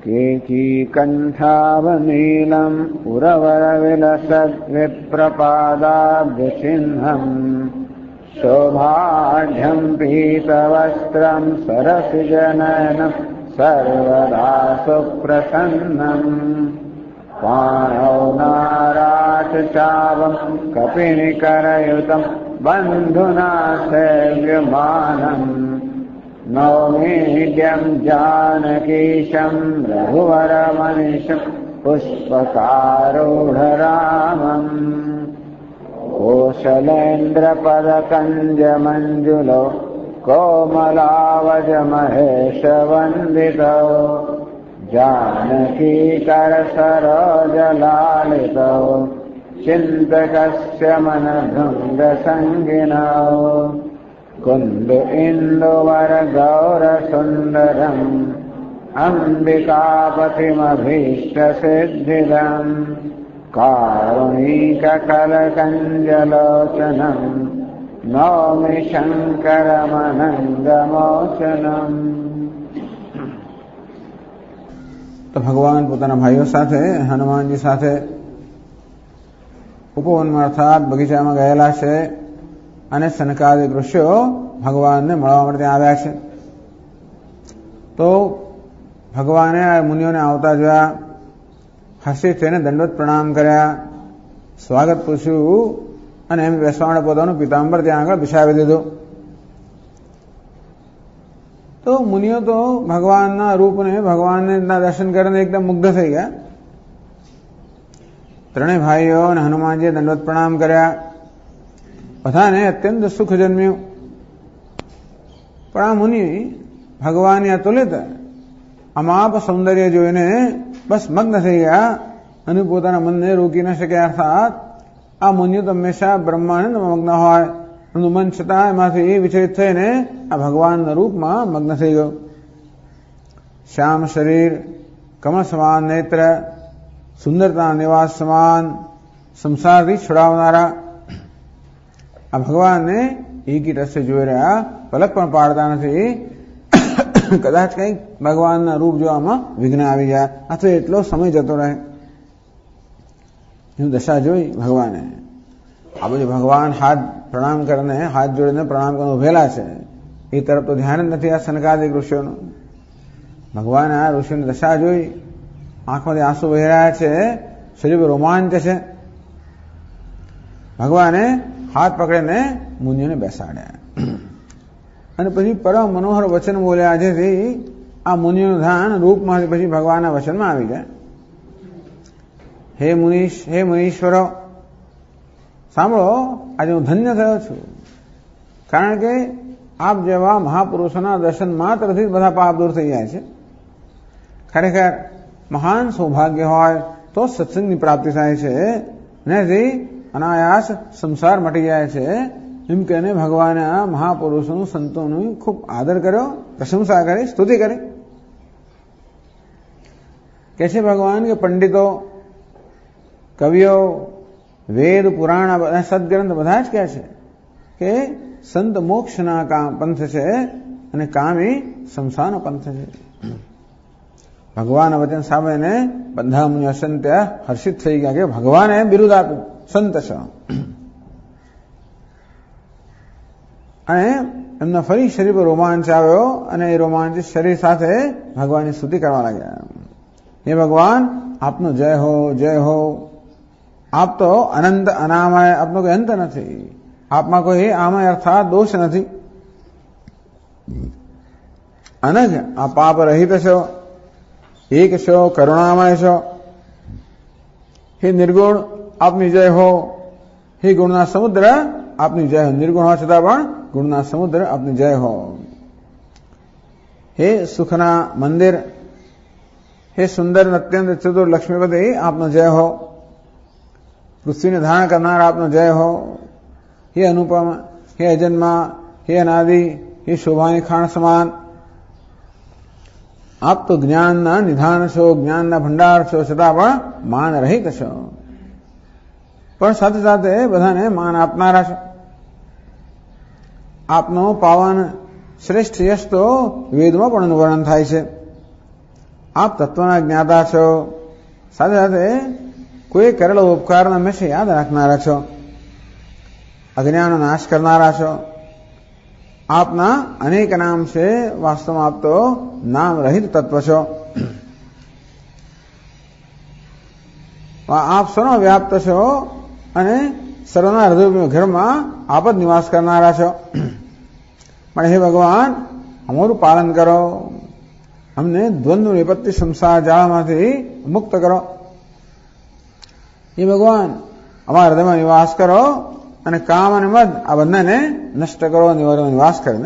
केकीकण्ठावनीलम् उरवरविलसद्विप्रपादाब्जचिह्नम् शोभाढ्यम् पीतवस्त्रम् सरसिजनयनम् सर्वदा सुप्रसन्नम् पाणौ नाराचचावम् कपिनिकरयुतम् बन्धुना सेव्यमानम् नौमीड्यम् जानकीशम् रघुवरमनिशम् पुष्पकारूढरामम् कोशलेन्द्रपदकञ्जमञ्जुलौ कोमलावजमहेशवन्दितौ जानकीकरसरोजलालितौ चिन्तकस्य मनभृङ्गसङ्गिनौ कुन्द इन्दुवरगौरसुन्दरम् अम्बिकापतिमभीष्टसिद्धिदम् कारुणिककलकञ्जलोचनम् नौमि शङ्करमनङ्गमोचनम्। તો ભગવાન પોતાના ભાઈઓ સાથે હનુમાનજી સાથે ઉપવનમાં અર્થાત બગીચામાં ગયેલા છે અને સનકાદિક ઋષિઓ ભગવાનને મળવા માટે ત્યાં આવ્યા છે. તો ભગવાને આ મુનિઓને આવતા જોયા, હસી થઈને દંડવત પ્રણામ કર્યા, સ્વાગત પૂછ્યું અને એમ બેસવા માટે પોતાનું પિતાંબર ત્યાં આગળ બિછાવી દીધું. તો મુનિઓ તો ભગવાનના રૂપને ભગવાનના દર્શન કરીને એકદમ મુગ્ધ થઈ ગયા. ત્રણેય ભાઈઓ અને હનુમાનજીએ દંડવત પ્રણામ કર્યા. બધાને અત્યંત સુખ જન્મ્યું. પણ આ મુનિ ભગવાનની અતુલિત અમાપ સૌંદર્ય જોઈને બસ મગ્ન થઈ ગયા અને પોતાના મનને રોકી ન શક્યા. અર્થાત આ મુનિઓ તો હંમેશા બ્રહ્માનંદ મગ્ન હોય, એમનું મન છતાં એમાંથી વિચલિત થઈને આ ભગવાનના રૂપમાં મગ્ન થઈ ગયો. શ્યામ શરીર, કમળ સમાન નેત્ર, સુંદરતા નિવાસ સમાન, સંસારથી છોડાવનારા આ ભગવાનને એકી રસ્તે જોઈ રહ્યા, પલક પણ પાડતા નથી. કદાચ કંઈક ભગવાનના રૂપ જોવામાં વિઘ્ન આવી જાય અથવા એટલો સમય જતો રહે એનું દશા જોઈ ભગવાને. આ બધું ભગવાન હાથ પ્રણામ કરીને હાથ જોડીને પ્રણામ કરીને ઉભેલા છે એ તરફ તો ધ્યાન જ નથી આ સનકાદિક ઋષિઓનું. ભગવાને આ ઋષિઓની દશા જોઈ, આંખમાંથી આંસુ વહી રહ્યા છે, શરીર પર રોમાંચ છે. ભગવાને હાથ પકડીને મુનિઓને બેસાડ્યા અને પછી પરમ મનોહર વચન બોલ્યા, જેથી આ મુનિઓનું ધ્યાન રૂપમાંથી પછી ભગવાનના વચનમાં આવી જાય. હે મુનીશ્વરો, સાંભળો, આજે હું ધન્ય થયો છું, કારણ કે આપ જેવા મહાપુરુષોના દર્શન માત્રથી બધા પાપ દૂર થઈ જાય છે. ખરેખર મહાન સૌભાગ્ય હોય તો સત્સંગની પ્રાપ્તિ થાય છે, નથી અનાયાસ સંસાર મટી જાય છે. એમ કહીને ભગવાને આ મહાપુરુષોનું, સંતોનું ખૂબ આદર કર્યો, પ્રશંસા કરી, સ્તુતિ કરી. કે છે ભગવાન કે પંડિતો, કવિઓ, વેદ, પુરાણ, સદગ્રંથ બધા જ કહે છે કે સંત મોક્ષના પંથ છે અને કામી સંસારનો પંથ છે. ભગવાન વચન સાંભળીને બધા મુનિઓ અત્યંત હર્ષિત થઈ ગયા કે ભગવાને બિરુદ આપ્યું સંત છે. અને એમના ફરી શરીર પર રોમાંચ આવ્યો અને એ રોમાંચ શરીર સાથે ભગવાનની સ્તુતિ કરવા લાગ્યા. હે ભગવાન, આપનો જય હો, જય હો. આપ તો અનંત અનામય, આપનો કોઈ અંત નથી, આપમાં કોઈ આમય અર્થાત દોષ નથી. અનજ, આ પાપ રહિત છો, એક છો, કરુણામય છો. હે નિર્ગુણ, આપની જય હો. હે ગુણના સમુદ્ર, આપની જય હો. નિર્ગુણ હોવા છતાં પણ ગુણના સમુદ્ર, આપની જય હો. હે સુખના મંદિર, હે સુંદર અત્યંત ચતુર લક્ષ્મીપતિ, આપનો જય હો. પૃથ્વીને ધારણ કરનાર, આપનો જય હો. હે અનુપમ, હે અજન્મા, હે અનાદિ, હે શોભાની ખાણ સમાન. આપ તો જ્ઞાનના નિધાન છો, જ્ઞાનના ભંડાર છો, છતાં પણ માન રહિત છો, પણ સાથે સાથે બધાને માન આપનારા છો. આપનો પાવન શ્રેષ્ઠ યશ તો વેદમાં પણ વર્ણન થાય છે. આપ તત્વના જ્ઞાતા છો, સાથે સાથે કોઈ કરેલો ઉપકારને હંમેશા યાદ રાખનારા છો, અજ્ઞાનનો નાશ કરનારા છો. આપના અનેક નામ છે, વાસ્તવમાં આપ તો નામ રહિત તત્વ છો. આપ સર્વ વ્યાપ્ત છો અને સર્વના હૃદય ઘરમાં આપ જ નિવાસ કરનારા છો. પણ હે ભગવાન, અમારું પાલન કરો, અમને દ્વંદ્વ વિપત્તિ સંસાર જાળમાંથી મુક્ત કરો. હે ભગવાન, અમારા હૃદયમાં નિવાસ કરો અને કામ અને મદ આ બંનેને નષ્ટ કરો, નિવાસ કરીને.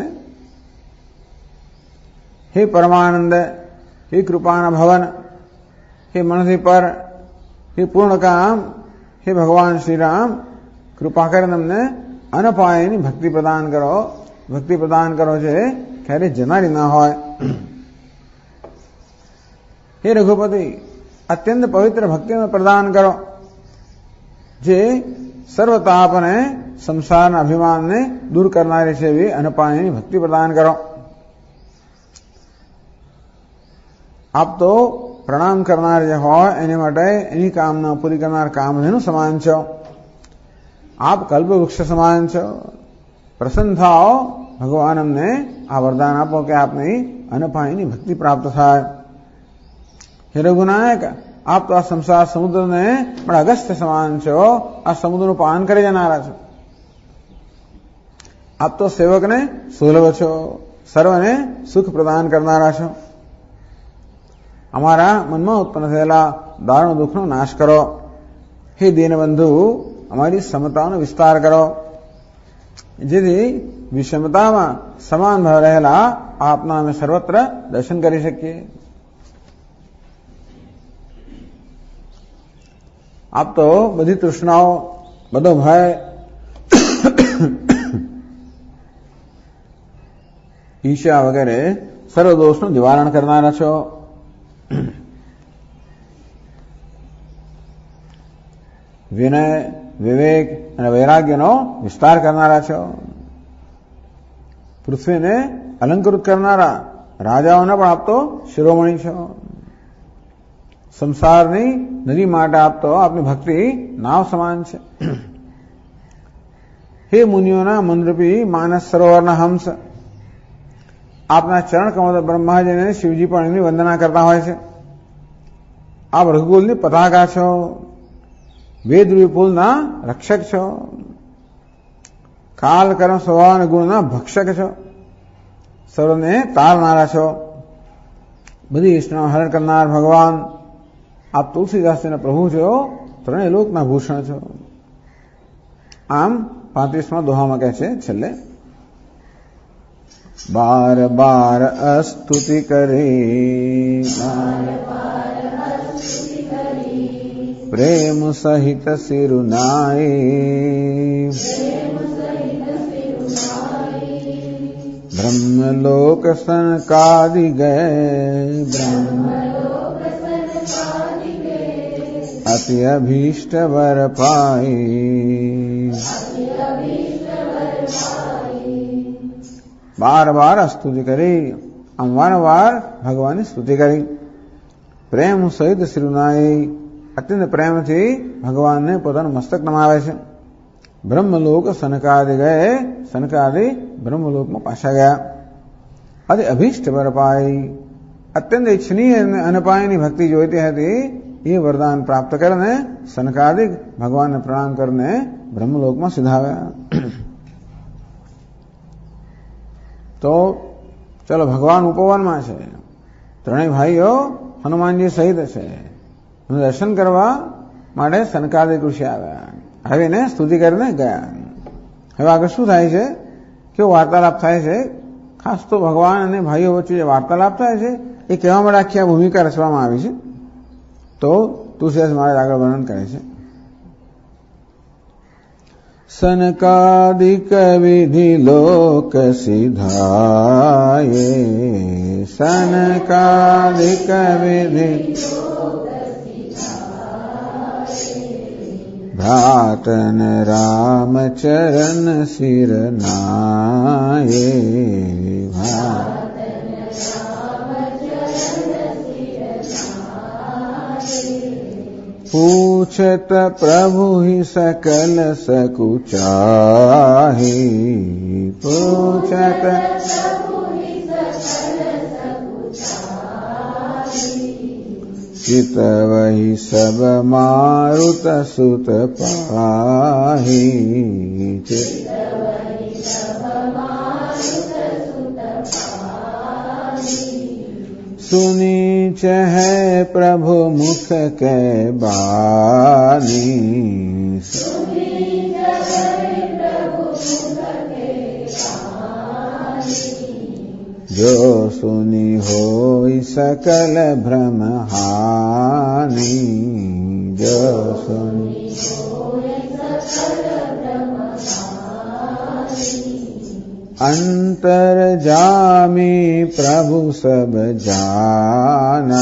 હે પરમાનંદ, હે કૃપાના ભવન, હે મનથી પર, હે પૂર્ણ કામ, હે ભગવાન શ્રી રામ, કૃપા કરીને અમને અનપાયની ભક્તિ પ્રદાન કરો. ભક્તિ પ્રદાન કરો છે ક્યારેય જનારી ના હોય. હે રઘુપતિ, અત્યંત પવિત્ર ભક્તિને પ્રદાન કરો, જે સર્વ તાપ અને સંસારના અભિમાનને દૂર કરનારી છે એવી અનપાયની ભક્તિ પ્રદાન કરો. આપ તો પ્રણામ કરનાર જે હોય એની માટે એની કામના પૂરી કરનાર કામધેનુ સમાન છો. આપ કલ્પવૃક્ષ સમાન છો. પ્રસન્ન થાઓ, ભગવાન અમને આ વરદાન આપો કે આપની અનપાયની ભક્તિ પ્રાપ્ત થાય. હે રઘુનાયક, આપ તો આ સંસાર સમુદ્રને પણ અગસ્ત્ય સમાન છો, આ સમુદ્રનું પાન કરી જનારા છો. આપ તો સેવકને સુલભ છો, સર્વને સુખ પ્રદાન કરનારા છો. અમારા મનમાં ઉત્પન્ન થયેલા દારૂણ દુઃખનો નાશ કરો. હે દીનબંધુ, અમારી સમતાનો વિસ્તાર કરો, જેથી વિષમતામાં સમાન ભાવ રહેલા આપના અમે સર્વત્ર દર્શન કરી શકીએ. આપ તો બધી તૃષ્ણાઓ, બધો ભય, ઈર્ષ્યા વગેરે સર્વ દોષનું નિવારણ કરનારા છો. વિનય, વિવેક અને વૈરાગ્યનો વિસ્તાર કરનારા છો. પૃથ્વીને અલંકૃત કરનારા રાજાઓને પણ આપ તો શિરોમણી છો. સંસારની નદી માટે આપ તો આપની ભક્તિ નાવ સમાન છે. હે મુનિઓના મનરૂપી માનસ સરોવરના હંસ, આપના ચરણ કમળ બ્રહ્માજીને શિવજી પણ એમની વંદના કરતા હોય છે. આપ રઘુકુલની પતાકા છો, વેદ વિપુલના રક્ષક છો, કાલ કર્મ સ્વભાવ અને ગુણના ભક્ષક છો, સર્વને તારનારા છો, બધી ઈષ્ટના હરણ કરનાર ભગવાન. આપ તુલસીદાસજીના પ્રભુ છો, ત્રણેય લોકના ભૂષણ છો. આમ 35મા દોહામાં કહે છે છેલ્લે, બાર બાર અસ્તુતિ કરી પ્રેમ સહિત સિરુનાઈ, બ્રહ્મલોક સનકાદિ ગયે, અતિ અભીષ્ટ વર પાઈ. બાર બાર સ્તુતિ કરી, આમ વારંવાર ભગવાનની સ્તુતિ કરી. પ્રેમ સહિત સિરુનાઈ, અત્યંત પ્રેમથી ભગવાનને પોતાનું મસ્તક નમાવે છે. બ્રહ્મલોક સનકાદિ ગયે, સનકાદિ બ્રહ્મલોકમાં પાછા ગયા. અતિ અભીષ્ટ વર પાઈ, અત્યંત ઈચ્છનીય અને અનપાયની ભક્તિ જોઈતી હતી એ વરદાન પ્રાપ્ત કરીને સનકાદિક ભગવાનને પ્રણામ કરીને બ્રહ્મલોકમાં સિધાવ્યા. તો ચલો, ભગવાન ઉપવનમાં છે, ત્રણેય ભાઈઓ હનુમાનજી સહિત છે, દર્શન કરવા માટે સનકાદિક ઋષિ આવ્યા, આવીને સ્તુતિ કરીને ગયા. હવે આગળ શું થાય છે, કેવો વાર્તાલાપ થાય છે, ખાસ તો ભગવાન અને ભાઈઓ વચ્ચે જે વાર્તાલાપ થાય છે એ કહેવા માટે આખી આ ભૂમિકા રચવામાં આવી છે. તો તુલસીદાસ મહારાજ આગળ વર્ણન કરે છે. સનકાદિક વિધિ લોક સિધાયે, સનકાદિક વિધિ ભ્રાતન રામચરણ સિરનાયે, पूछत प्रभु ही सकल सकुचाही, पूछत चित वही सब मारुत सुत पाही, सुनीच है प्रभु मुख के बानी, जो सुनी होई सकल भ्रम हानि, जो सुनी अंतर जामी प्रभु सब जाना,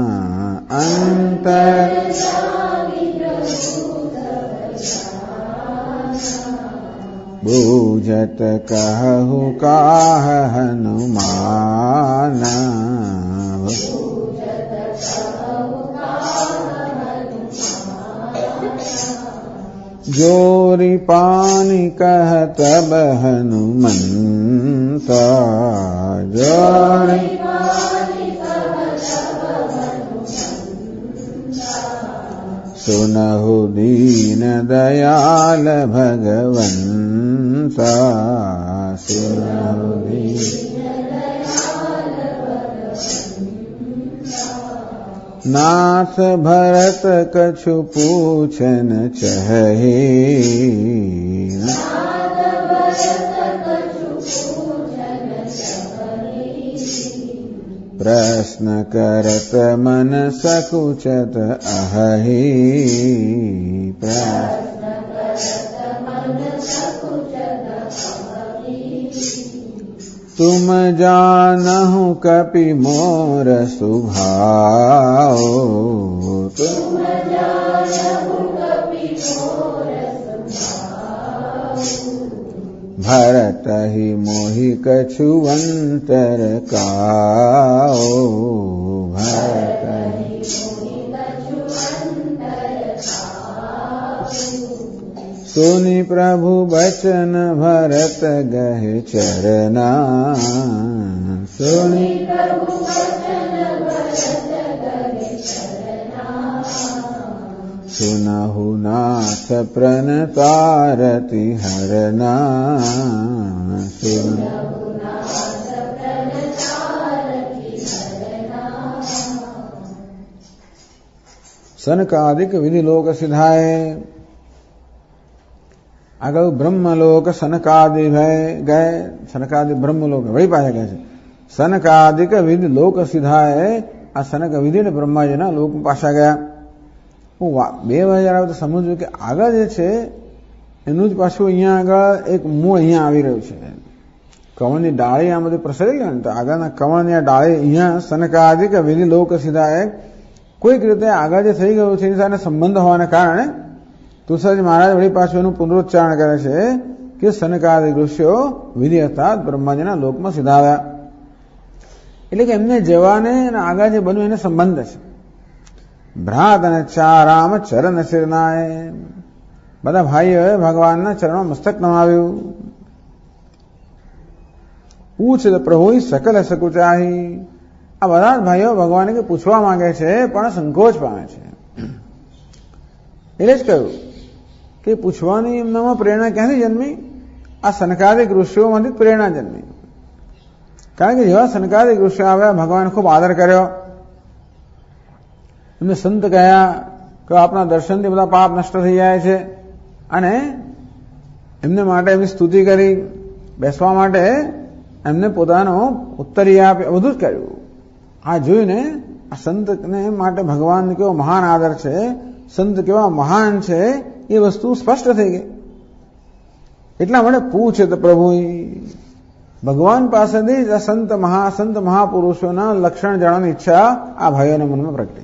अंतर बूझत कहु काह हनुमान, जोरी पानी कहत हनुमंता, जोरी सुनहु दीन दयाल भगवंता, सुनहु दीन नाथ भरत कछु पूछन चहे, प्रश्न करत मन सकुचत अहि, तुम जानहु कपि मोर सुभाओ, तुम भरत ही मोहि कछु अंतर काओ, भरत सुनि प्रभु बचन भरत गहे चरना, सुनि सुनहु नाथ प्रणतारति हरना, सनकादिक विधि लोक सिधाए, अगर ब्रह्मलोक सनकादि गए, सनकादि ब्रह्मलोक वही पाया गया है। सनकादिक विधि लोक सिधाए, आ सनक विधि ने ब्रह्माजीना लोक पाशा गया। હું 2000 સમજવું કે આગળ જે છે એનું જ પાછું અહીંયા આગળ એક મૂળ અહીંયા આવી રહ્યું છે, કવળની ડાળી આ બધી પ્રસરેલી ને, તો આગળના કવળની આ ડાળી અહીંયા સનકાદિક વિધિ લોક સિધાએ કોઈક રીતે આગળ જે થઈ ગયું છે એની સાથે સંબંધ હોવાને કારણે તુલસીજી મહારાજ વળી પાછું એનું પુનરુચ્ચારણ કરે છે કે સનકાદિક ઋષિઓ વિધિ અર્થાત બ્રહ્માજીના લોકમાં સિધાવ્યા, એટલે કે એમને જવાને આગળ જે બન્યું એને સંબંધ છે। ભ્રાત અને ચારામ ચરણ શિરનાય, બધા ભાઈઓએ ભગવાનના ચરણમાં મસ્તક નમાવ્યું। પૂછ પ્રભુ સકલ સકુચાહી, આ બધા ભાઈઓ ભગવાને કે પૂછવા માંગે છે પણ સંકોચ પામે છે, એટલે જ કહ્યું કે પૂછવાની એમનામાં પ્રેરણા ક્યાંથી જન્મી? આ સનકાદિક ઋષિઓમાંથી પ્રેરણા જન્મી, કારણ કે જેવા સનકાદિક ઋષિઓ આવ્યા ભગવાન ખૂબ આદર કર્યો, એમને સંત કહ્યા કે આપના દર્શનથી બધા પાપ નષ્ટ થઈ જાય છે, અને એમને માટે એમની સ્તુતિ કરી, બેસવા માટે એમને પોતાનો ઉત્તરીય આપ્યો, બધું જ કર્યું। આ જોઈને આ સંતને માટે ભગવાન કેવો મહાન આદર છે, સંત કેવા મહાન છે એ વસ્તુ સ્પષ્ટ થઈ ગઈ। એટલા માટે પૂછે તો પ્રભુ ભગવાન પાસેથી જ સંત મહાપુરુષોના લક્ષણ જાણવાની ઈચ્છા આ ભાઈઓના મનમાં પ્રગટી।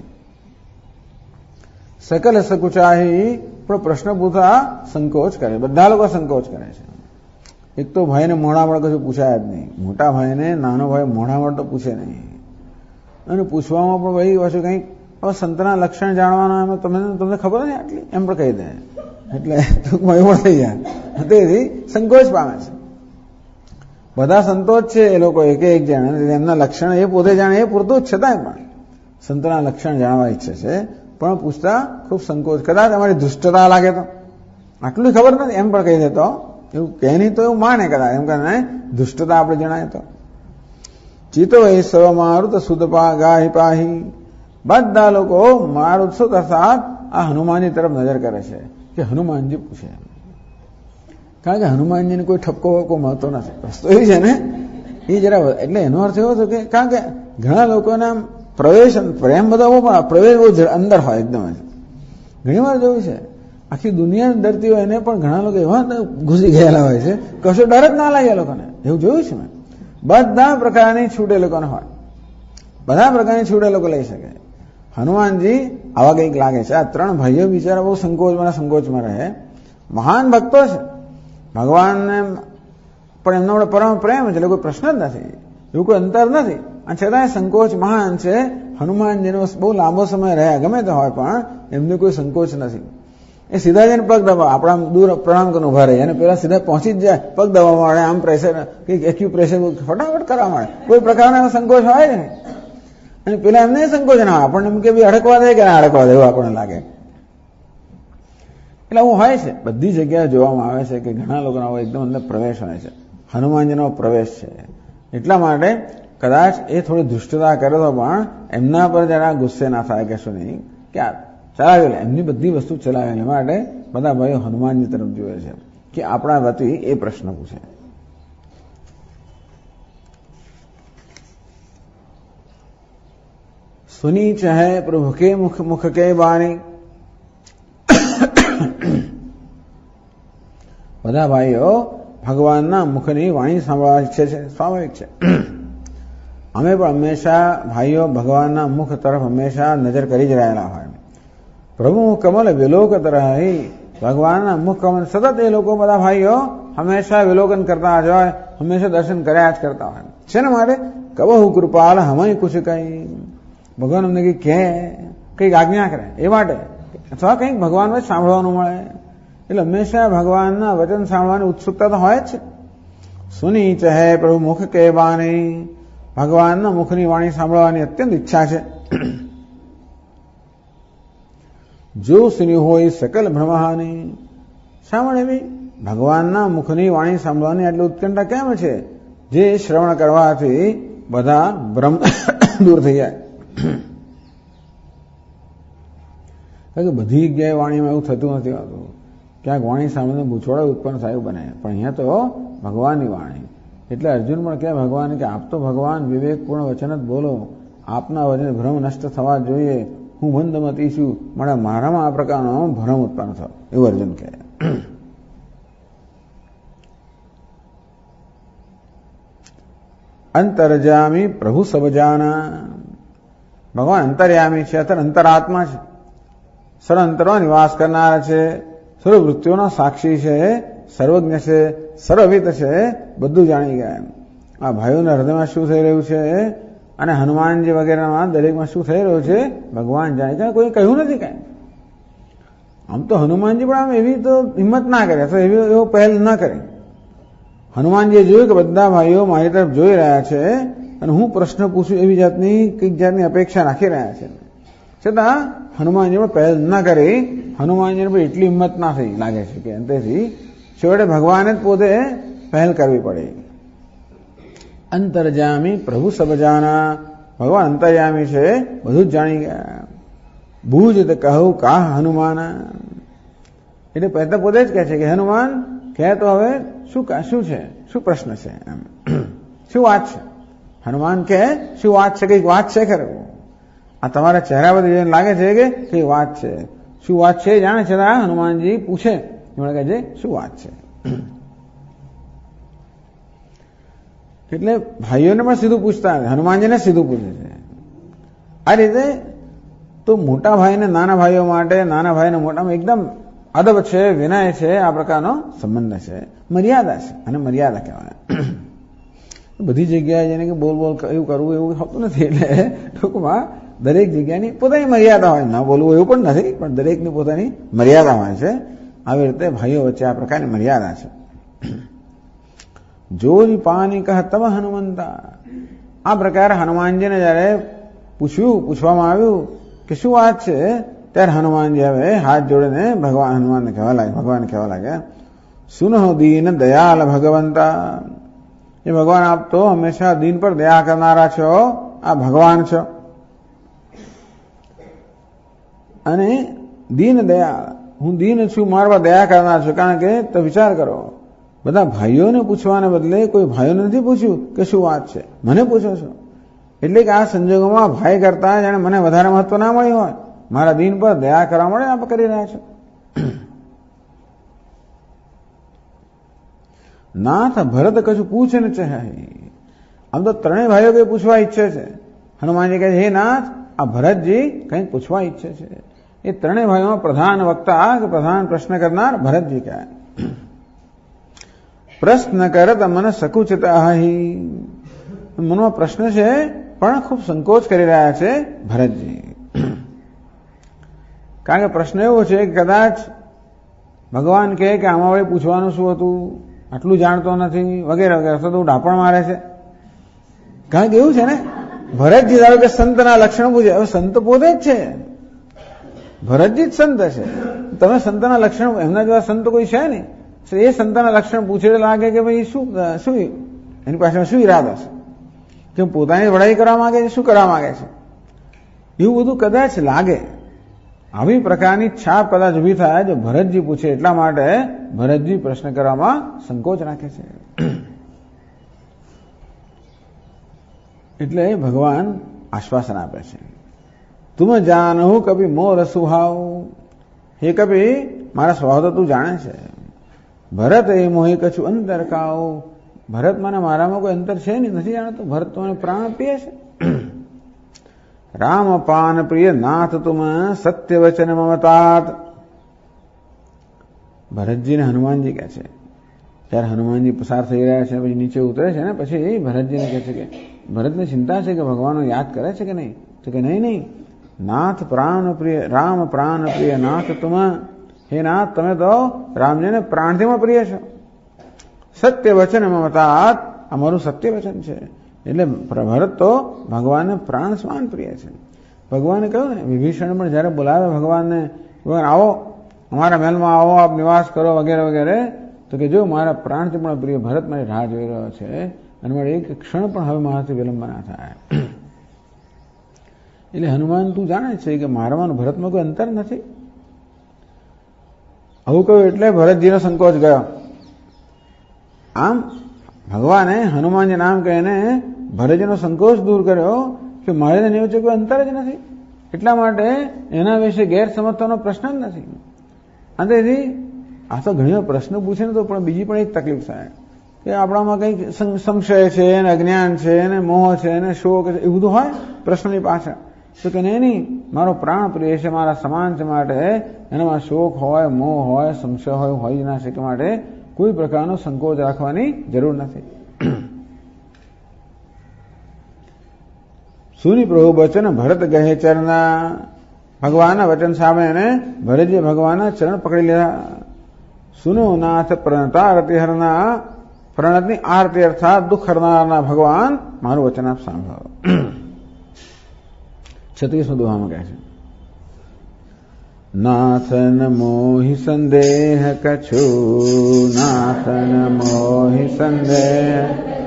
સકલ સકુચાહી, પણ પ્રશ્ન પૂછતા સંકોચ કરે, બધા લોકો સંકોચ કરે છે। એક તો ભાઈને મોઢામણ કશું પૂછાય જ નહીં, મોટા ભાઈને નાનો ભાઈ મોઢામણ તો પૂછે નહીં, અને પૂછવામાં પણ ભાઈ પાછું કંઈક હવે સંતના લક્ષણ જાણવાના તમને ખબર નથી આટલી એમ પણ કહી દે, એટલે ટૂંકમાં એવું થઈ જાય. તેથી સંકોચ પામે છે. બધા સંતો જ છે, એ લોકો એક એક જાણે, એમના લક્ષણ એ પોતે જાણે એ પૂરતું જ, છતાંય પણ સંતના લક્ષણ જાણવા ઈચ્છે છે, પણ પૂછતા ખૂબ સંકોચ. કદાચ અમારી દુષ્ટતા લાગે તો, આટલું ખબર નથી એમ પણ કહી દેતો, એવું કહે નહીં તો એવું માને કદાચ, એમ કહે દુષ્ટતા આપણે જણાય તો. ચિતો એ સર્વ મારુત સુદપા ગાહી પાહી, બધા લોકો મારુત અર્થાત આ હનુમાનજી તરફ નજર કરે છે કે હનુમાનજી પૂછે, કારણ કે હનુમાનજીને કોઈ ઠપકો વપકો મળતો નથી. વસ્તુ એવી છે ને એ જરા, એટલે એનો અર્થ એવો છે કે કારણ કે ઘણા લોકોને આમ પ્રવેશ પ્રેમ બધો પ્રવેશ બહુ અંદર હોય એકદમ જ. ઘણી વાર જોયું છે આખી દુનિયા ડરતી હોય એને પણ ઘણા લોકો એવા ઘૂસી ગયેલા હોય છે, કશો ડર જ ના લાગે એ લોકોને. એવું જોયું છે મેં. બધા પ્રકારની છૂટ એ લોકોને હોય, બધા પ્રકારની છૂટ એ લોકો લઈ શકે. હનુમાનજી આવા કંઈક લાગે છે. આ ત્રણ ભાઈઓ બિચારા બહુ સંકોચમાં રહે, મહાન ભક્તો છે ભગવાનને, પણ એમનો આપણે પરમ પ્રેમ છે, એટલે કોઈ પ્રશ્ન જ નથી, એવું કોઈ અંતર નથી. અને છતાંય સંકોચ મહાન છે. હનુમાનજીનો બહુ લાંબો સમય રહ્યા ગમે તે હોય, પણ એમને કોઈ સંકોચ નથી. એ સીધા જઈને પગ દબાવ, આપણા દૂર પ્રણામ કરીને ઉભા રહે અને પેલા સીધા પહોંચી જ જાય, પગ દબાવવા મળે, આમ પ્રેશર કંઈક એક્યુપ્રેશર ફટાફટ કરવા મળે, કોઈ પ્રકારનો સંકોચ હોય જ નહીં. અને પેલા એમને સંકોચ ના હોય, આપણને એમ કે ભાઈ અડકવા દે કે ના અડકવા દે એવું આપણને લાગે. એટલે આવું હોય છે, બધી જગ્યાએ જોવામાં આવે છે કે ઘણા લોકોનો એકદમ અંદર પ્રવેશ હોય છે. હનુમાનજીનો પ્રવેશ છે, એટલા માટે કદાચ એ થોડી દુષ્ટતા કરે તો પણ એમના પર જરા ગુસ્સે ના થાય, કહેશું નહીં કે ચલાવેલા, એમની બધી વસ્તુ ચલાવેલી માટે બધા ભાઈઓ હનુમાનજી તરફ જોવે છે કે આપણા વતી એ પ્રશ્ન પૂછે. સુની ચહે પ્રભુ કે મુખ કે બાણી, બધા ભાઈઓ ભગવાનના મુખની વાણી સાંભળવા ઈચ્છે છે, સ્વાભાવિક છે. અમે પણ હંમેશા ભાઈઓ ભગવાનના મુખ તરફ હંમેશા નજર કરી જ રહેલા હોય. પ્રભુ કમલ વિલોકત રહી, ભગવાનના મુખ કમલ સતત એ લોકો બધા ભાઈઓ હંમેશા વિલોકન કરતા જ હોય, હંમેશા દર્શન કર્યા જ કરતા હોય. છે ને માટે કબહુ કૃપાલ હમય કુછ કઈ, ભગવાન અમને કંઈક આજ્ઞા કરે એ માટે, અથવા કંઈક ભગવાન સાંભળવાનું મળે, એટલે હંમેશા ભગવાનના વચન સાંભળવાની ઉત્સુકતા તો હોય જ છે. સુની ચહે પ્રભુ મુખ કે બાની, ભગવાનના મુખની વાણી સાંભળવાની અત્યંત ઈચ્છા છે. જો સુની હોય સકલ બ્રહ્માની, શા માટે ભાઈ ભગવાનના મુખની વાણી સાંભળવાની આટલી ઉત્કંઠા કેમ છે? જે શ્રવણ કરવાથી બધા ભ્રમ દૂર થઈ જાય. કારણ કે બધી જગ્યાએ વાણીમાં એવું થતું નથી હોતું, ક્યાંક વાણી સાંભળીને ગૂંચવાડો ઉત્પન્ન થયું બને, પણ અહીંયા તો ભગવાનની વાણી. એટલે અર્જુન પણ કહે ભગવાન કે આપ તો ભગવાન વિવેકપૂર્ણ વચન જ બોલો, આપના વચન ભ્રમ નષ્ટ થવા જોઈએ, હું બંધમતી છું, મારામાં આ પ્રકારનો ભ્રમ ઉત્પન્ન થયો, એવું અર્જુન કહે. અંતરજામી પ્રભુ સબજાના, ભગવાન અંતર્યામી છે, અંતરાત્મા છે, સર્વ અંતરમાં નિવાસ કરનાર છે, સર્વ વૃત્તિઓનો સાક્ષી છે, સર્વજ્ઞ છે, સર્વવિદ છે, બધું જાણી ગયા. આ ભાઈઓના હૃદયમાં શું થઈ રહ્યું છે અને હનુમાનજી વગેરેમાં દરેકમાં શું થઈ રહ્યું છે ભગવાન જાણે છે, કોઈ કહ્યું નથી કઈ. આમ તો હનુમાનજી પણ આમ એવી તો હિંમત ના કરે, તો એવો પહેલ ના કરે. હનુમાનજીએ જોયું કે બધા ભાઈઓ મારી તરફ જોઈ રહ્યા છે અને હું પ્રશ્ન પૂછું એવી જાતની કઈક જાતની અપેક્ષા રાખી રહ્યા છે, છતાં હનુમાનજી પણ પહેલ ના કરી. હનુમાનજીને પણ એટલી હિંમત ના થઈ લાગે છે કે અંતેથી છેવટે ભગવાને જ પોતે પહેલ કરવી પડે. અંતરજામી પ્રભુ સબજાના, ભગવાન અંતર્યામી છે, બધું જ જાણી ગયા. ભૂજ કહું કા હનુમાન, એટલે પહેલા પોતે જ કહે છે કે હનુમાન કહે તો હવે શું છે, શું પ્રશ્ન છે, એમ શું વાત છે. હનુમાન કહે શું વાત છે, કઈક વાત છે ખરું. આ તમારા ચહેરા પર જોઈને લાગે છે કે કઈ વાત છે. શું વાત છે જાણે છે, હનુમાનજી પૂછે એમણે કહે છે શું વાત છે. એટલે ભાઈઓને પણ સીધું પૂછતા નથી, હનુમાનજીને સીધું પૂછે છે. આ રીતે તો મોટા ભાઈને નાના ભાઈઓ માટે, નાના ભાઈને મોટામાં એકદમ અદબ છે, વિનય છે, આ પ્રકારનો સંબંધ છે, મર્યાદા છે, અને મર્યાદા કહેવાય. બધી જગ્યાએ જેને કે બોલ એવું કરવું એવું હોતું નથી. એટલે ટૂંકમાં દરેક જગ્યાની પોતાની મર્યાદા હોય. ન બોલવું એવું પણ નથી, પણ દરેકની પોતાની મર્યાદા હોય છે. આવી રીતે ભાઈઓ વચ્ચે આ પ્રકારની મર્યાદા છે. જોરી પાની કહ તમ હનુમંતા. આ પ્રકારે હનુમાનજીને જયારે પૂછવામાં આવ્યું કે શું વાત છે, ત્યારે હનુમાનજી હવે હાથ જોડીને ભગવાનને કહેવા લાગ્યા, સુનો દીન દયાલ ભગવંતા. એ ભગવાન આપ તો હંમેશા દીન પર દયા કરનારા છો, આ ભગવાન છો. અને દીન દયા, હું દીન છું, મારા દયા કરનાર છું. કારણ કે તો વિચાર કરો, બધા ભાઈઓને પૂછવાને બદલે કોઈ ભાઈઓને નથી પૂછ્યું કે શું વાત છે, મને પૂછો છો. એટલે કે આ સંજોગોમાં ભાઈ કરતા જાણે મને વધારે મહત્વ ના મળ્યું હોય, મારા દીન પર દયા કરવા મળે આપ કરી રહ્યા છો. નાથ ભરત કશું પૂછે ને ચાહે. આમ તો ત્રણેય ભાઈઓ કઈ પૂછવા ઈચ્છે છે. હનુમાનજી કહે છે, હે નાથ, આ ભરતજી કંઈક પૂછવા ઈચ્છે છે. એ ત્રણેય ભાઈઓમાં પ્રધાન વક્તા કે પ્રધાન પ્રશ્ન કરનાર ભરતજી કહે. પ્રશ્ન કરત મન સકુચિત આહી. મનમાં પ્રશ્ન છે પણ ખૂબ સંકોચ કરી રહ્યા છે ભરતજી. કારણ કે પ્રશ્ન એવો છે કે કદાચ ભગવાન કહે કે આમાં વળી પૂછવાનું શું હતું, આટલું જાણતો નથી, વગેરે વગેરે, તો ડાપણ મારે છે. કારણ કે એવું છે ને, ભરતજી ધારો કે સંતના લક્ષણો પૂછે. હવે સંત પોતે જ છે, ભરતજી જ સંત છે. તમે સંતના લક્ષણ, એમના જેવા સંત કોઈ છે નહીં, એ સંતના લક્ષણ પૂછે લાગે કે ભાઈ શું એની પાસે શું ઈરાદો છે, કે પોતાની વડાઈ કરવા માંગે છે, શું કરવા માંગે છે, એવું બધું કદાચ લાગે. આવી પ્રકારની છાપ કદાચ ઉભી થાય જો ભરતજી પૂછે. એટલા માટે ભરતજી પ્રશ્ન કરવામાં સંકોચ રાખે છે. એટલે ભગવાન આશ્વાસન આપે છે, તુમ જાનહુ કભી મોર સુહાવ. હે કભી, મારા સ્વભાવ તો તું જાણે છે. ભરત એ મોહી કછું અંતર કાવ. ભરત મને મારામાં કોઈ અંતર છે નહીં, નથી જાણતો. ભરત તો મને પ્રાણ પ્રિય છે. રામ પાન પ્રિય નાથ તુમ સત્ય વચન મમતાત. ભરતજીને હનુમાનજી કહે છે. ત્યારે હનુમાનજી પસાર થઈ રહ્યા છે, પછી નીચે ઉતરે છે ને, પછી ભરતજીને કહે છે કે ભરતને ચિંતા છે કે ભગવાનનો યાદ કરે છે કે નહીં. તો કે નહીં, નાથ પ્રાણ પ્રિય, રામ પ્રાણ પ્રિય નાથ તુમ. હે નાથ, તમે તો રામજીને પ્રાણથીમાં પ્રિય છો. સત્ય વચન મમતાત, અમારું સત્ય વચન છે. એટલે ભરત તો ભગવાનને પ્રાણ સમાન પ્રિય છે. ભગવાને કહ્યું ને, વિભીષણ પણ જયારે બોલાવે ભગવાનને, ભગવાન આવો અમારા મહેલમાં આવો, આપ નિવાસ કરો, વગેરે વગેરે, તો કે જો મારા પ્રાણથી પણ પ્રિય ભરત મારી રાહ જોઈ રહ્યો છે, અને મારે એક ક્ષણ પણ હવે મારાથી વિલંબ ના થાય. એટલે હનુમાન તું જાણે છે કે મારામાં ભરતમાં કોઈ અંતર નથી. આવું કહ્યું એટલે ભરતજીનો સંકોચ ગયો. આમ ભગવાને હનુમાનજી નામ કહીને ભરતજીનો સંકોચ દૂર કર્યો કે મારે એની વચ્ચે કોઈ અંતર જ નથી. એટલા માટે એના વિશે ગેરસમજ થવાનો પ્રશ્ન જ નથી. અને તેથી આ તો ઘણી વાર પ્રશ્ન પૂછે ને તો પણ બીજી પણ એક તકલીફ થાય કે આપણામાં કંઈક સંશય છે, ને અજ્ઞાન છે, ને મોહ છે, ને શોક છે, એ બધું હોય પ્રશ્નની પાછળ. તો કે નહીં, મારો પ્રાણ પ્રિય છે, મારા સમાન છે, માટે એનામાં શોક હોય, મોહ હોય, સંશય હોય જ ના શકે. માટે કોઈ પ્રકારનો સંકોચ રાખવાની જરૂર નથી. સુની પ્રભુ વચન ભરત ગહે ચરના. ભગવાનના વચન સામે એને ભરતજીએ ભગવાનના ચરણ પકડી લીધા. સુનો નાથ પ્રણતા આરતી હરના. પ્રણતની આરતી અર્થાત દુઃખ હરનારના ભગવાન, મારું વચન આપ સાંભળો. 36મો દુહામાં કહે છે, નાથન મોહિ સંદેહ કછુ. નાથન મોહિ સંદેહ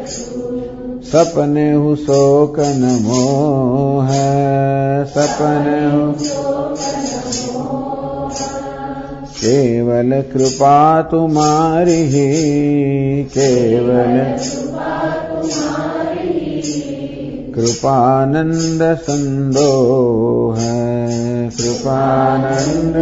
સપને હું શોક ન મોહ. સપને હું केवल कृपा तुम्हारी. केवल कृपानंद संदोह. कृपानंद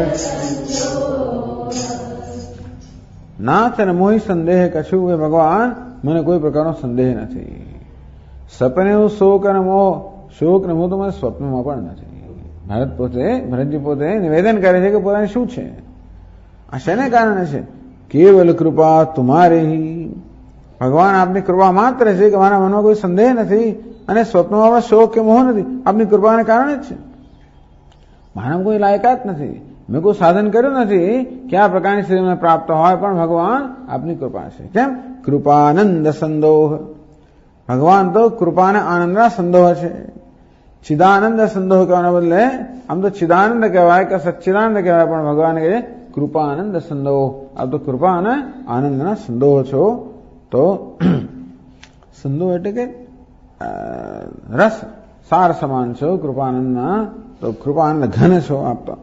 નાથ અને મોહી સંદેહ કશું. એ ભગવાન મને કોઈ પ્રકારનો સંદેહ નથી. સપને હું શોક અને મોહ. શોક ને મોહ તો મને સ્વપ્નમાં પણ નથી. ભરતજી પોતે નિવેદન કરે છે કે પોતાને શું છે, આ શેને કારણે છે. કેવલ કૃપા તુમારી. ભગવાન આપની કૃપા માત્ર છે કે મારા મનમાં કોઈ સંદેહ નથી અને સ્વપ્નમાં શોક કે મોહ નથી, આપની કૃપાને કારણે જ છે. માનવ કોઈ લાયકાત નથી, મેં કોઈ સાધન કર્યું નથી કે આ પ્રકારની સ્થિતિ મને પ્રાપ્ત હોય, પણ ભગવાન આપની કૃપા છે. કેમ? કૃપાનંદ સંદોહ. ભગવાન તો કૃપાને આનંદના સંદોહ છે. ચિદાનંદ સંદોહ કહેવાના બદલે આમ તો ચિદાનંદ કહેવાય કે સચ્ચિદાનંદ કહેવાય, પણ ભગવાન કહે કૃપાનંદ સંદોહ. આપ તો કૃપા અને આનંદના સંદોહ છો. તો સંદોહ એટલે કે રસ સાર સમાન છો કૃપાનંદના, તો કૃપાનંદ ઘન છો આપ તો.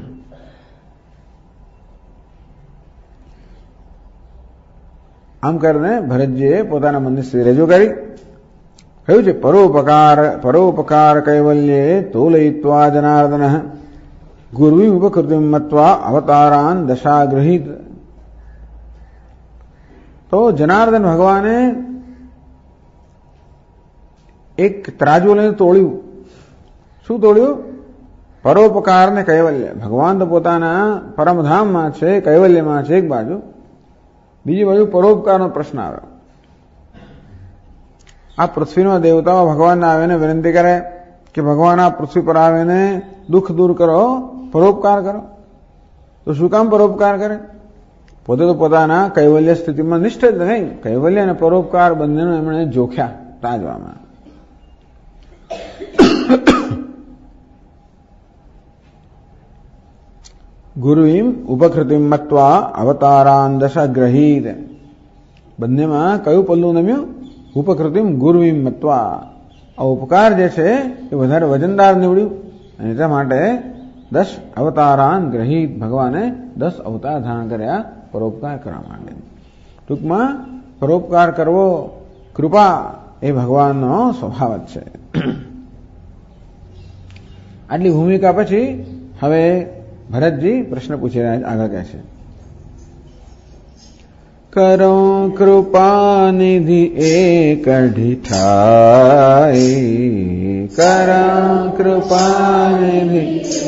આમ કરીને ભરતજીએ પોતાના મનની સ્થિતિ રજૂ કરી. કહ્યું છે પરોપકાર કૈવલ્યે તોલયિત્વા જનાર્દન ગુરુવી ઉપકૃતિમ મત્વા અવતારાન દશા ગૃહીત. તો જનાર્દન ભગવાને એક તરાજુ લઈને તોડ્યું. શું તોડ્યું? પરોપકાર ને કૈવલ્ય. ભગવાન તો પોતાના પરમધામમાં છે, કૈવલ્યમાં છે એક બાજુ, બીજી બાજુ પરોપકારનો પ્રશ્ન આવ્યો. આ પૃથ્વીના દેવતાઓ ભગવાનને આવીને વિનંતી કરે કે ભગવાન આ પૃથ્વી પર આવીને દુઃખ દૂર કરો, પરોપકાર કરો. તો શું કામ પરોપકાર કરે? પોતે તો પોતાના કૈવલ્ય સ્થિતિમાં નિષ્ઠ જ નહીં, કૈવલ્ય અને પરોપકાર બંનેનો એમણે જોખ્યા તાજવામાં. ગુરુઈમ ઉપકૃતિમ મત્વા અવતારાન દશા ગ્રહીત. બંનેમાં કયું પલ્લું નમ્યું? ઉપકૃતિમ ગુરુઈમ મત્વા. આ ઉપકાર જે છે એ વધારે વજનદાર નીવડ્યું, અને એટલા માટે 10 અવતારાન ગ્રહીત. ભગવાને 10 અવતાર ધારણ કર્યા પરોપકાર કરવા માટે. ટૂંકમાં પરોપકાર કરવો, કૃપા એ ભગવાનનો સ્વભાવ જ છે. આટલી ભૂમિકા પછી હવે ભરતજી પ્રશ્ન પૂછી રહ્યા છે. આગળ કહે છે, કરો કૃપા નિધિ એક ઢીઠાઈ. કરો કૃપા નિધિ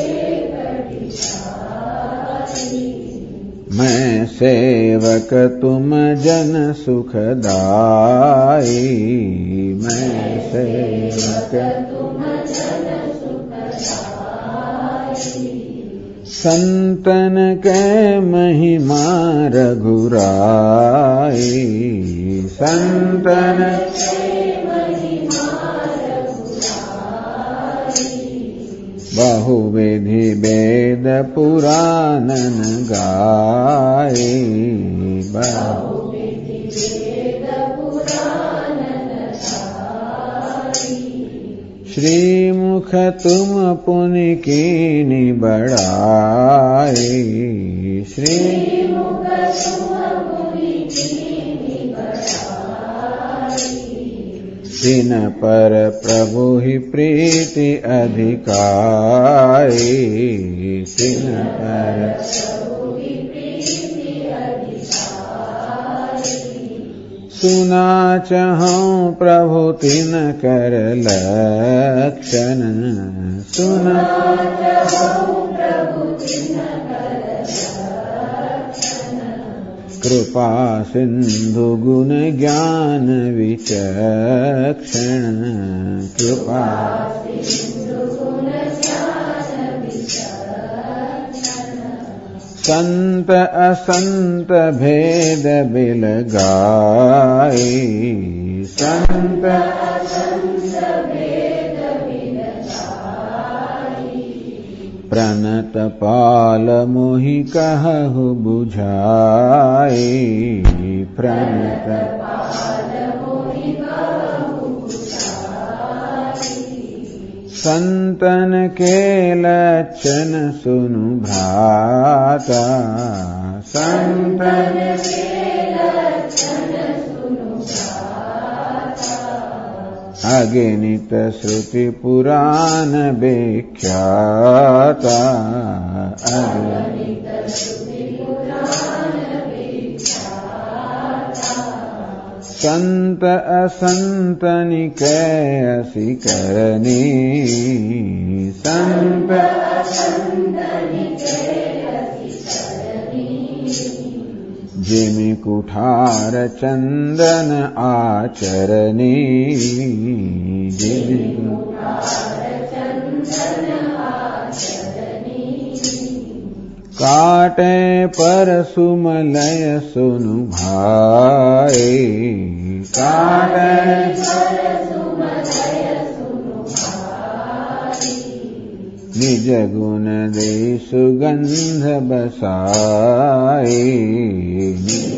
मैं सेवक तुम जन सुखदाई. मैं सेवक संतन के महिमा रघुराई. संतन बहुविधि वेद पुराणन गाए. श्रीमुख तुम पुनि कीनि बढ़ाए. श्रीमुख जिन पर प्रभु ही प्रीति अधिकाई. जिन पर सुना चाहूं प्रभु तिन कर लक्षण. सुना कृपा सिंधु गुण ज्ञान विचक्षण. कृपा संत असंत भेद बिलगाई. संत प्रणत पाल मोहि कहु बुझाई. प्रणत संतन के लक्षण सुनु भ्राता. संतन अगणित श्रुति पुराण विख्याता. संत असंत निकैसी करनी. संत જેમી કુઠાર ચંદન આચરણી, કાટે પરસુમલય સુનુ ભાઈ, કાટે નિજ ગુણ દે સુગંધ બસાઈ,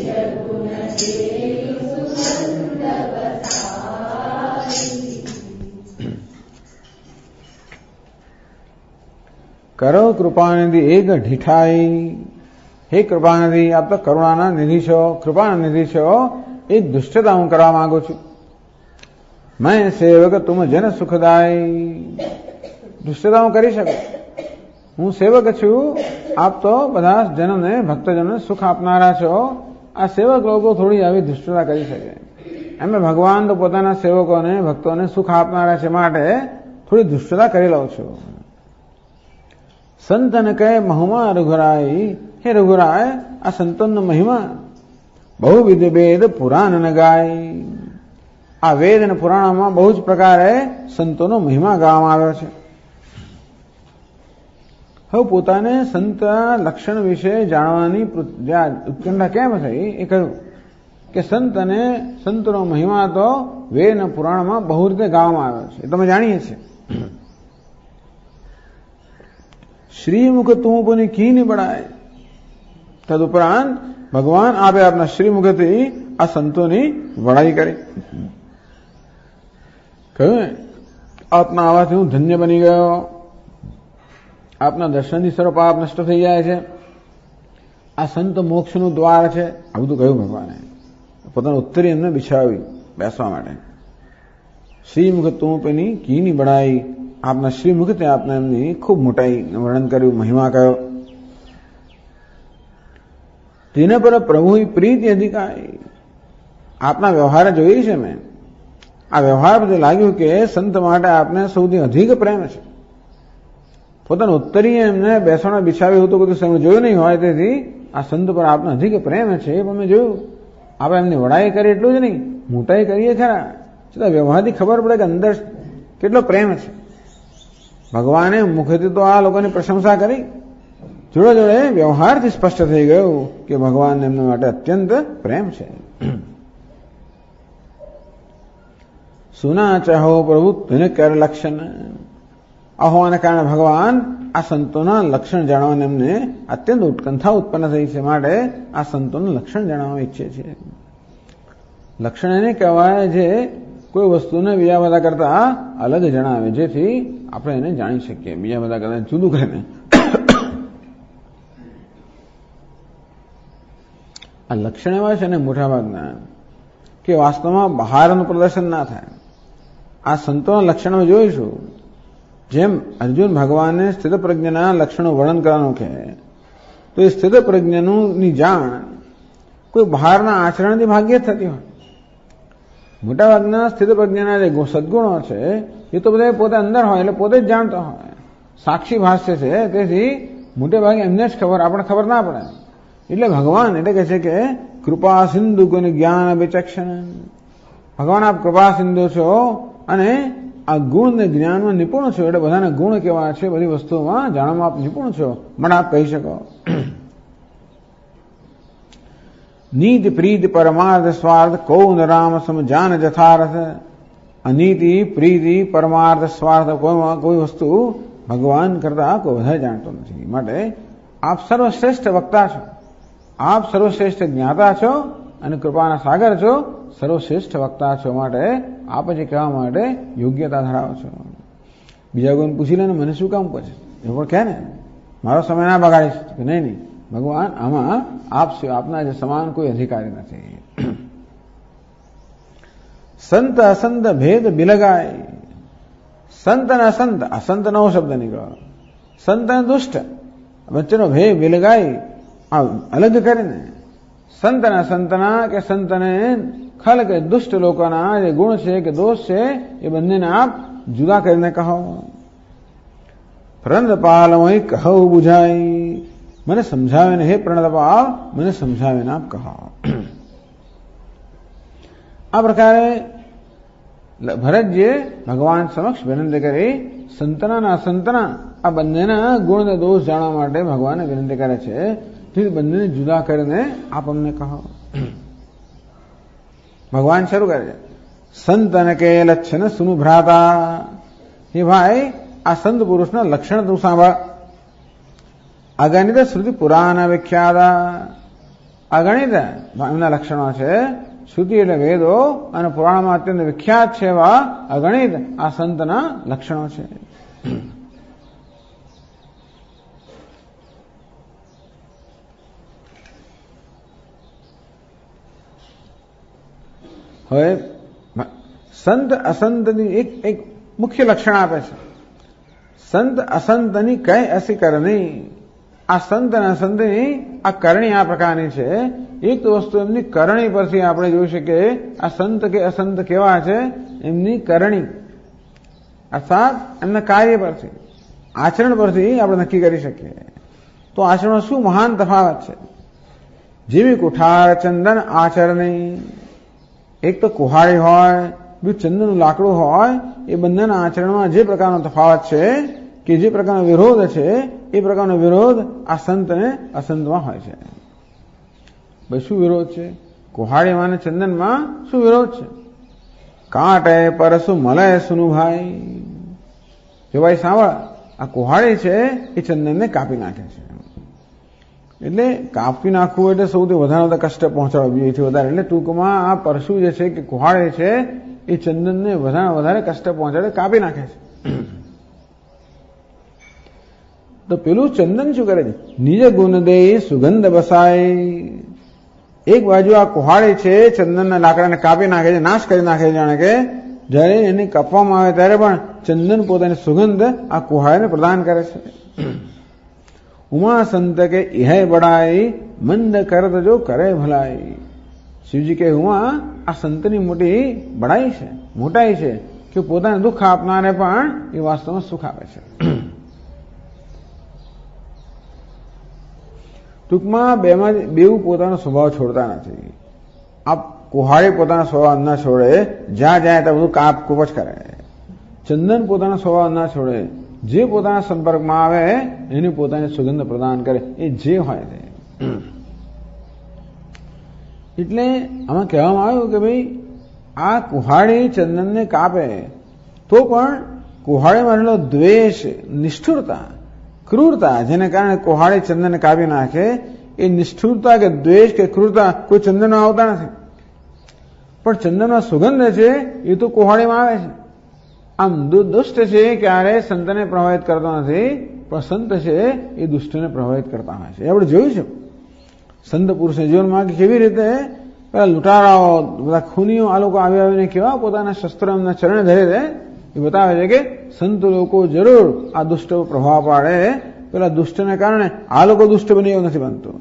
કરો કૃપાનિધિ એક ઢીઠાઈ. હે કૃપાનિધિ, આપ તો કરુણાના નિધિ છો, કૃપાના નિધિ છો. એક દુષ્ટતા હું કરવા માંગુ છું. મેં સેવક તુમ જન સુખદાય. દુષ્ટતા હું કરી શકું. હું સેવક છું, આપ તો બધા જનોને, ભક્તજનોને સુખ આપનારા છો. આ સેવક લોકો થોડી આવી દુષ્ટતા કરી શકે. એમ ભગવાન તો પોતાના સેવકોને, ભક્તોને સુખ આપનારા છે, માટે થોડી દુષ્ટતા કરી લઉં છું. સંતન કહે મહુમા રઘુરાય. હે રઘુરાય, આ સંતોનો મહિમા બહુવિધ વેદ પુરાણ ન ગાય. આ વેદ અને પુરાણોમાં બહુ જ પ્રકારે સંતોનો મહિમા ગાવામાં આવ્યો છે. હવે પોતાને સંત લક્ષણ વિશે જાણવાની ઉત્કંઠા કેમ થઈ એ કહ્યું કે સંત અને સંતનો મહિમા તો વેદ અને પુરાણમાં બહુ રીતે ગાવામાં આવ્યો છે, એ તમે જાણીએ છીએ. શ્રીમુખ તું પુની કીની બળાય. તદુપરાંત ભગવાન આપે આપના શ્રીમુખથી આ સંતોની વડાઈ કરી. કહ્યું આપના આવાથી હું ધન્ય બની ગયો. આપના દર્શનથી સર્વ પાપ નષ્ટ થઈ જાય છે. આ સંત મોક્ષનું દ્વાર છે. આ બધું કહ્યું ભગવાને. પોતાનું ઉત્તરી એમને બિછાવી બેસવા માટે. શ્રીમુખ તું પેની કીની બળાઈ. આપના શ્રીમુખથી આપને એમની ખૂબ મોટાઈ વર્ણન કર્યું, મહિમા કયો. તેને પર પ્રભુ પ્રીતિ અધિકારી. આપના વ્યવહાર જોઈ છે મેં. આ વ્યવહાર બધું લાગ્યું કે સંત માટે આપને સૌથી અધિક પ્રેમ છે. પોતાનું ઉત્તરીય એમને બેસણા બિછાવ્યું હતું, બધું સમય જોયું નહીં હોય, તેથી આ સંત પર આપને અધિક પ્રેમ છે એ અમે જોયું. આપણે એમની વડાઈ કરી એટલું જ નહીં, મોટાઈ કરીએ ખરા, છતાં વ્યવહારથી ખબર પડે કે અંદર કેટલો પ્રેમ છે. ભગવાને મુખથી તો આ લોકોની પ્રશંસા કરી, જોડે જોડે વ્યવહારથી સ્પષ્ટ થઈ ગયું કે ભગવાન એમના માટે અત્યંત પ્રેમ છે. સુના ચાહો પ્રભુ તેને કર લક્ષણ. આ હોવાને કારણે ભગવાન આ સંતોના લક્ષણ જાણવાને એમને અત્યંત ઉત્કંઠા ઉત્પન્ન થઈ છે, માટે આ સંતોનું લક્ષણ જાણવા ઈચ્છે છે. લક્ષણ એને કહેવાય જે કોઈ વસ્તુને બીજા બધા કરતા અલગ જણાવે, જેથી આપણે એને જાણી શકીએ, બીજા બધા કરતા જુદું કરીને. આ લક્ષણ એવા છે ને મોટાભાગના કે વાસ્તવમાં બહારનું પ્રદર્શન ના થાય. આ સંતોના લક્ષણો જોઈશું. જેમ અર્જુન ભગવાનને સ્થિત પ્રજ્ઞના લક્ષણો વર્ણન કરવાનું કહે, તો એ સ્થિત પ્રજ્ઞની જાણ કોઈ બહારના આચરણથી ભાગ્યે જ થતી હોય. મોટાભાગના સ્થિત પ્રજ્ઞાના જે સદગુણો છે એ તો બધા પોતે અંદર હોય, એટલે પોતે જ જાણતા હોય, સાક્ષી ભાષ્ય છે, તેથી મોટે ભાગે એમને જ ખબર, આપણે ખબર ના પડે. એટલે ભગવાન એટલે કહે છે કે કૃપા સિંધુ કોને જ્ઞાન વિચક્ષણ. ભગવાન આપ કૃપા સિંધુ છો અને આ ગુણ ને જ્ઞાનમાં નિપુણ છો, એટલે બધાના ગુણ કેવા છે બધી વસ્તુઓમાં જાણવામાં આપ નિપુણ છો, મને આપ કહી શકો. નીતિ પ્રીતિ પરમાર્થ સ્વાર્થ કૌન રામ સમ જાન જથાર્થ. અનીતિ પ્રીતિ પરમાર્થ સ્વાર્થ કોઈ વસ્તુ ભગવાન કરતા કોઈ વધારે જાણતો નથી. માટે આપ સર્વશ્રેષ્ઠ વક્તા છો, આપ સર્વશ્રેષ્ઠ જ્ઞાતા છો અને કૃપાના સાગર છો, સર્વશ્રેષ્ઠ વક્તા છો. માટે આપ જે કહેવા માટે યોગ્યતા ધરાવો છો. બીજા કોઈને પૂછી લે ને મને શું કામ પૂછે, એ પણ કહે ને મારો સમય ના બગાડીશ કે નહીં નહીં, ભગવાન આમાં આપના જે સમાન કોઈ અધિકારી નથી. સંત અસંત ભેદ બિલગાય. સંત અને અસંત નવો શબ્દ નીકળ્યો. સંત અને દુષ્ટ વચ્ચેનો ભેદ બિલગાય, અલગ કરીને સંત અને સંતના કે સંતને ખલ કે દુષ્ટ લોકોના જે ગુણ છે કે દોષ છે એ બંનેને આપ જુદા કરીને કહો. પ્રંદ પાલમય કહું બુઝાય. મને સમજાવીને, હે પ્રણતપાલ મને સમજાવીને આપ કહો. આ પ્રકારે ભરતજીએ ભગવાન સમક્ષ વિનંતી કરી. સંતના અને અસંતના આ બંનેના ગુણ અને દોષ જાણવા માટે ભગવાને વિનંતી કરે છે. બંનેને જુદા કરીને આપ અમને કહો. ભગવાન શરૂ કરે છે. સંતન કે લક્ષણ સુનું ભ્રાતા. હે ભાઈ, આ સંત પુરુષના લક્ષણ તું સાંભળ. અગણિત શ્રુતિ પુરાણ વિખ્યાતા. અગણિત એમના લક્ષણો છે. શ્રુતિ એટલે વેદો અને પુરાણમાં અત્યંત વિખ્યાત છે એવા અગણિત આ સંતના લક્ષણો છે. હવે સંત અસંતની એક મુખ્ય લક્ષણ આપે છે. સંત અસંતની કઈ અસી કરણી. આ સંત અને અસંતની આ કરણી આ પ્રકારની છે. એક તો વસ્તુ એમની કરણી પરથી આપણે જોઈ શકીએ આ સંત કે અસંત કેવા છે. એમની કરણી અર્થાત એમના કાર્ય પરથી, આચરણ પરથી આપણે નક્કી કરી શકીએ. તો આચરણમાં શું મહાન તફાવત છે. જેવી કુઠાર ચંદન આચરણી. એક તો કુહાડી હોય, બીજું ચંદનનું લાકડું હોય. એ બંનેના આચરણમાં જે પ્રકારનો તફાવત છે કે જે પ્રકારનો વિરોધ છે એ પ્રકારનો વિરોધ આ સંત અને અસંતમાં હોય છે. ભાઈ શું વિરોધ છે? કુહાડીમાં અને ચંદનમાં શું વિરોધ છે? કાંટે પરસુ મળે સુનું ભાઈ. જો ભાઈ સાંભળ, આ કુહાડી છે એ ચંદનને કાપી નાખે છે. એટલે કાપી નાખવું એટલે સૌથી વધારે કષ્ટ પહોંચાડવું જોઈએ છે વધારે. એટલે ટૂંકમાં આ પરસુ જે છે કે કુહાડી છે એ ચંદનને વધારે કષ્ટ પહોંચાડે, કાપી નાખે છે. તો પેલું ચંદન શું કરે છે? નિજ ગુણ દે સુગંધ બસાય. એક બાજુ આ કુહાડી છે ચંદનના લાકડાને કાપી નાખે છે, નાશ કરી નાખે છે. જાણે કે જયારે એને કાપવામાં આવે ત્યારે પણ ચંદન પોતાની સુગંધ આ કુહાડીને પ્રદાન કરે છે. ઉમા સંત કે ઇહે બડાઈ મંદ કરત જો કરે ભલાઈ. શિવજી કે ઉમા આ સંતની મોટી બડાઈ છે, મોટાઈ છે કે પોતાને દુઃખ આપનારે પણ એ વાસ્તવમાં સુખ આપે છે. ટૂંકમાં બેઉ પોતાનો સ્વભાવ છોડતા નથી. આ કુહાડી પોતાનો સ્વભાવ ના છોડે, જ્યાં જાય ત્યાં બધું કાપ કૂપ જ કરે. ચંદન પોતાનો સ્વભાવ ના છોડે, જે પોતાના સંપર્કમાં આવે એને પોતાની સુગંધ પ્રદાન કરે, એ જે હોય તે. એટલે આમાં કહેવામાં આવ્યું કે ભાઈ આ કુહાડી ચંદનને કાપે તો પણ કુહાડીમાં રહેલો દ્વેષ, નિષ્ઠુરતા, ક્રૂરતા, જેને કારણે કુહાડી ચંદનને કાપી નાખે, એ નિષ્ઠુરતા કે દ્વેષ કે ક્રૂરતા કોઈ ચંદનમાં આવતા નથી. પણ ચંદનમાં સુગંધ છે એ તો કુહાડીમાં આવે છે. આમ દુષ્ટ છે ક્યારે સંતને પ્રભાવિત કરતો નથી, પણ સંત છે એ દુષ્ટને પ્રભાવિત કરતા હોય છે. આપણે જોયું છે સંત પુરુષના જીવનમાં કે કેવી રીતે પેલા લૂંટારાઓ, બધા ખૂનીઓ આ લોકો આવીને કેવા પોતાના શસ્ત્રો એમના ચરણે ધરે છે. એ બતાવે છે કે સંત લોકો જરૂર આ દુષ્ટ પ્રભાવ પાડે. પેલા દુષ્ટને કારણે આ લોકો દુષ્ટ બની એવું નથી બનતું.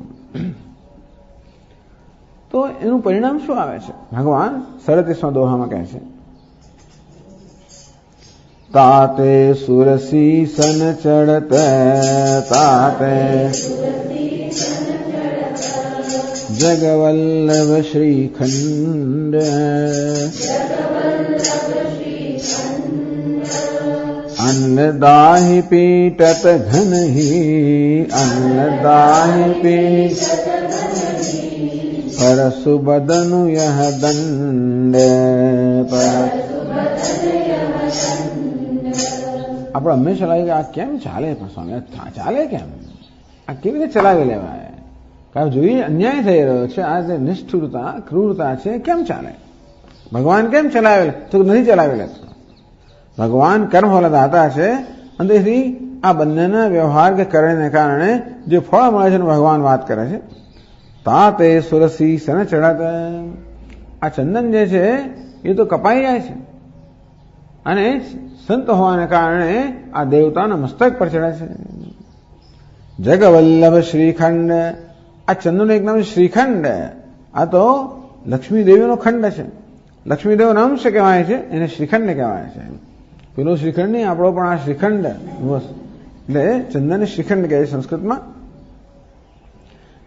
તો એનું પરિણામ શું આવે છે? ભગવાન 37મા દોહામાં કહે છે, તાતે સુરસી સન ચડત, તાતે જગવલ્લભ શ્રીખંડ, अन्नदाहि पीटत घनहि, अन्नदाहि पीट परसु बदनु यह दंड. આપણે હંમેશા લાગે કે આ કેમ ચાલે, પણ સ્વામી ચાલે કેમ, આ કેવી રીતે ચલાવી લેવાય? કારણ જોઈએ અન્યાય થઈ રહ્યો છે, આ જે નિષ્ઠુરતા, ક્રૂરતા છે, કેમ ચાલે? ભગવાન કેમ ચલાવે? તો નથી ચલાવી લેતો. ભગવાન કર્મફળ દાતા છે, અને તેથી આ બંનેના વ્યવહાર કે કરણને કારણે જે ફળ મળે છે ભગવાન વાત કરે છે. તાતે સુરસી સન ચડત. આ ચંદન જે છે એ તો કપાઈ જાય છે અને સંત હોવાને કારણે આ દેવતાના મસ્તક પર ચડે છે. જગવલ્લભ શ્રીખંડ. આ ચંદનનું એક નામ છે શ્રીખંડ. આ તો લક્ષ્મી દેવીનો ખંડ છે. લક્ષ્મી દેવનો અંશ કહેવાય છે, એને શ્રીખંડ કહેવાય છે. પેલો શ્રીખંડ નહીં, આપણો પણ આ શ્રીખંડ. એટલે ચંદન શ્રીખંડ કહે છે સંસ્કૃતમાં.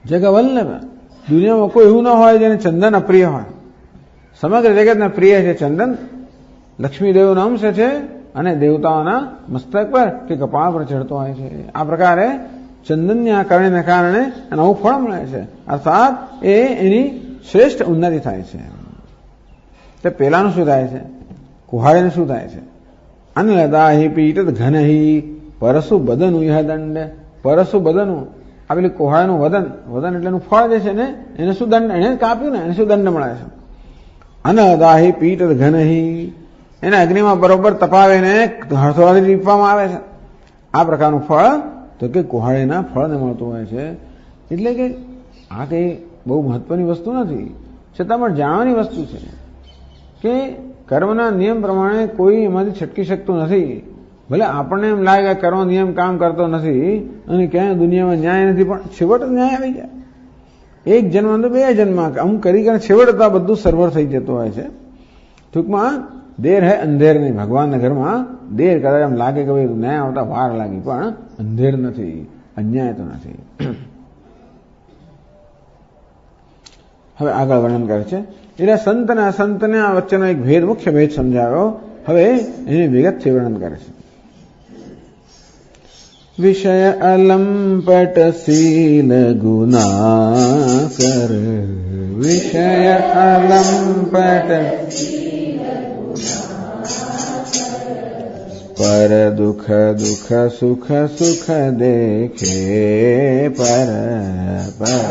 જગવલ્લભ. દુનિયામાં કોઈ એવું ન હોય જેને ચંદન અપ્રિય હોય. સમગ્ર જગતને પ્રિય છે ચંદન. લક્ષ્મીદેવનો અંશ છે અને દેવતાઓના મસ્તક પર કે કપાળ પર ચડતો હોય છે. આ પ્રકારે ચંદનની આ કરણીને કારણે નવું ફળ મળે છે, અર્થાત એની શ્રેષ્ઠ ઉન્નતિ થાય છે. તે પેલાનું શું થાય છે? કુહાડીનું શું થાય છે? અનલદાહી પીટ ઘનહી પરસુ બદનું ઇહ દંડ. પરસુ બદનું, આ પેલી કુહાડીનું વદન, વદન એટલે એનું ફળ જે છે ને એને શું દંડ, એને કાપ્યું ને એને શું દંડ મળે છે? અનલદાહી પીટ ઘનહી, એને અગ્નિમાં બરોબર તપાવીને હળસોળાથી ટીપવામાં આવે છે. આ પ્રકારનું ફળ તો કે કુહાડીના ફળને મળતું હોય છે. એટલે કે આ કંઈ બહુ મહત્વની વસ્તુ નથી, છતાં પણ જાણવાની વસ્તુ છે કે કર્મના નિયમ પ્રમાણે કોઈ એમાંથી છટકી શકતું નથી. ભલે આપણને એમ લાગે કે કર્મ નિયમ કામ કરતો નથી અને ક્યાંય દુનિયામાં ન્યાય નથી, પણ છેવટે ન્યાય આવી જાય. એક જન્મ તો બે જન્મ અમુક કરી છેવટે તો આ બધું સર્વર થઈ જતું હોય છે. ટૂંકમાં દેર હે અંધેર નહીં. ભગવાનના ઘરમાં દેર કદાચ એમ લાગે કે ભાઈ ન્યાય આવતા વાર લાગી, પણ અંધેર નથી, અન્યાય તો નથી. હવે આગળ વર્ણન કરે છે. એટલે સંત અને અસંતને આ વચ્ચેનો એક ભેદ, મુખ્ય ભેદ સમજાવ્યો. હવે એની વિગતથી વર્ણન કરે છે. વિષય અલંપટ શીલ ગુના કર. વિષય અલંપટ પર દુઃખ દુઃખ સુખ સુખ દેખે પર પર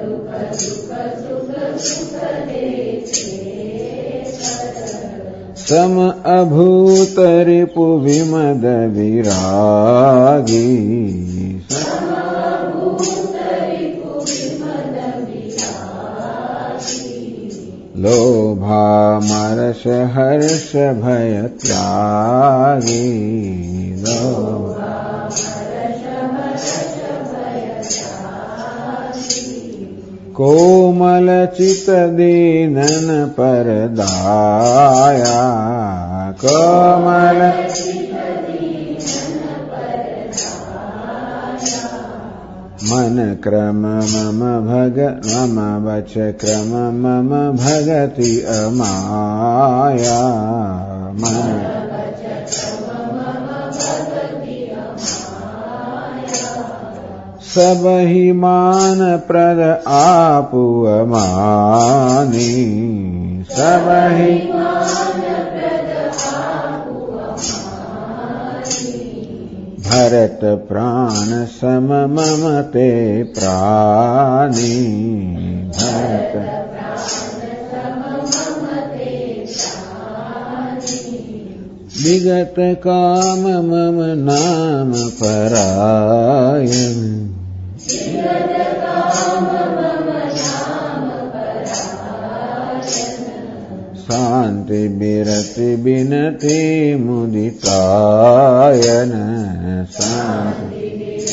સમ અભૂત રિપુ વિમદ વિરાગી. લોભા મરસ હર્ષ ભય ત્યાગી. કોમલ ચિત દીનન પરદાયા. કોમલ મન ક્રમ મમ ભગ મમ વચ ક્રમ મમ ભગતિ અમાયા. મન સબહિ માન પ્રદ આપુ અમાની. સબહિ ભરત પ્રાણ સમ મમ તે પ્રાણી. ભરત વિગત કામ મમ નામ પરાયણ. શાંતિ બિરતિ બિનતિ મુદિતાયન. શાંતિ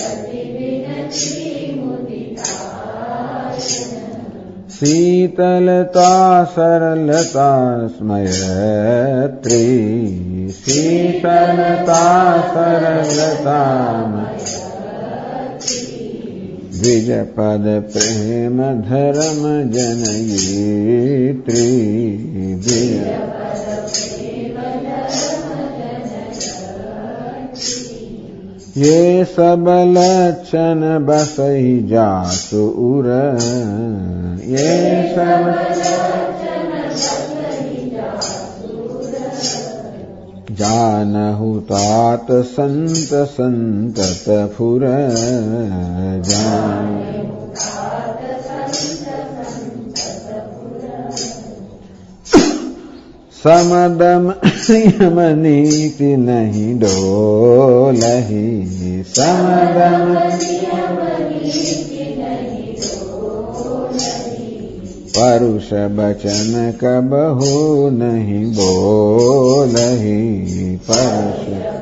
શીતલતા સરલતા સ્મયત્રી. શીતલતા સરલતા દ્વિજપદ પ્રેમ ધર્મ જનયિત્રી. ये सब लक्षण बसहि जासु उर. ये सब जानहु तात संत संतत फुर. जान समदम यम नीति नहीं डोलहि. समदम परुष बचन कबहु नहीं बोलहि. परुष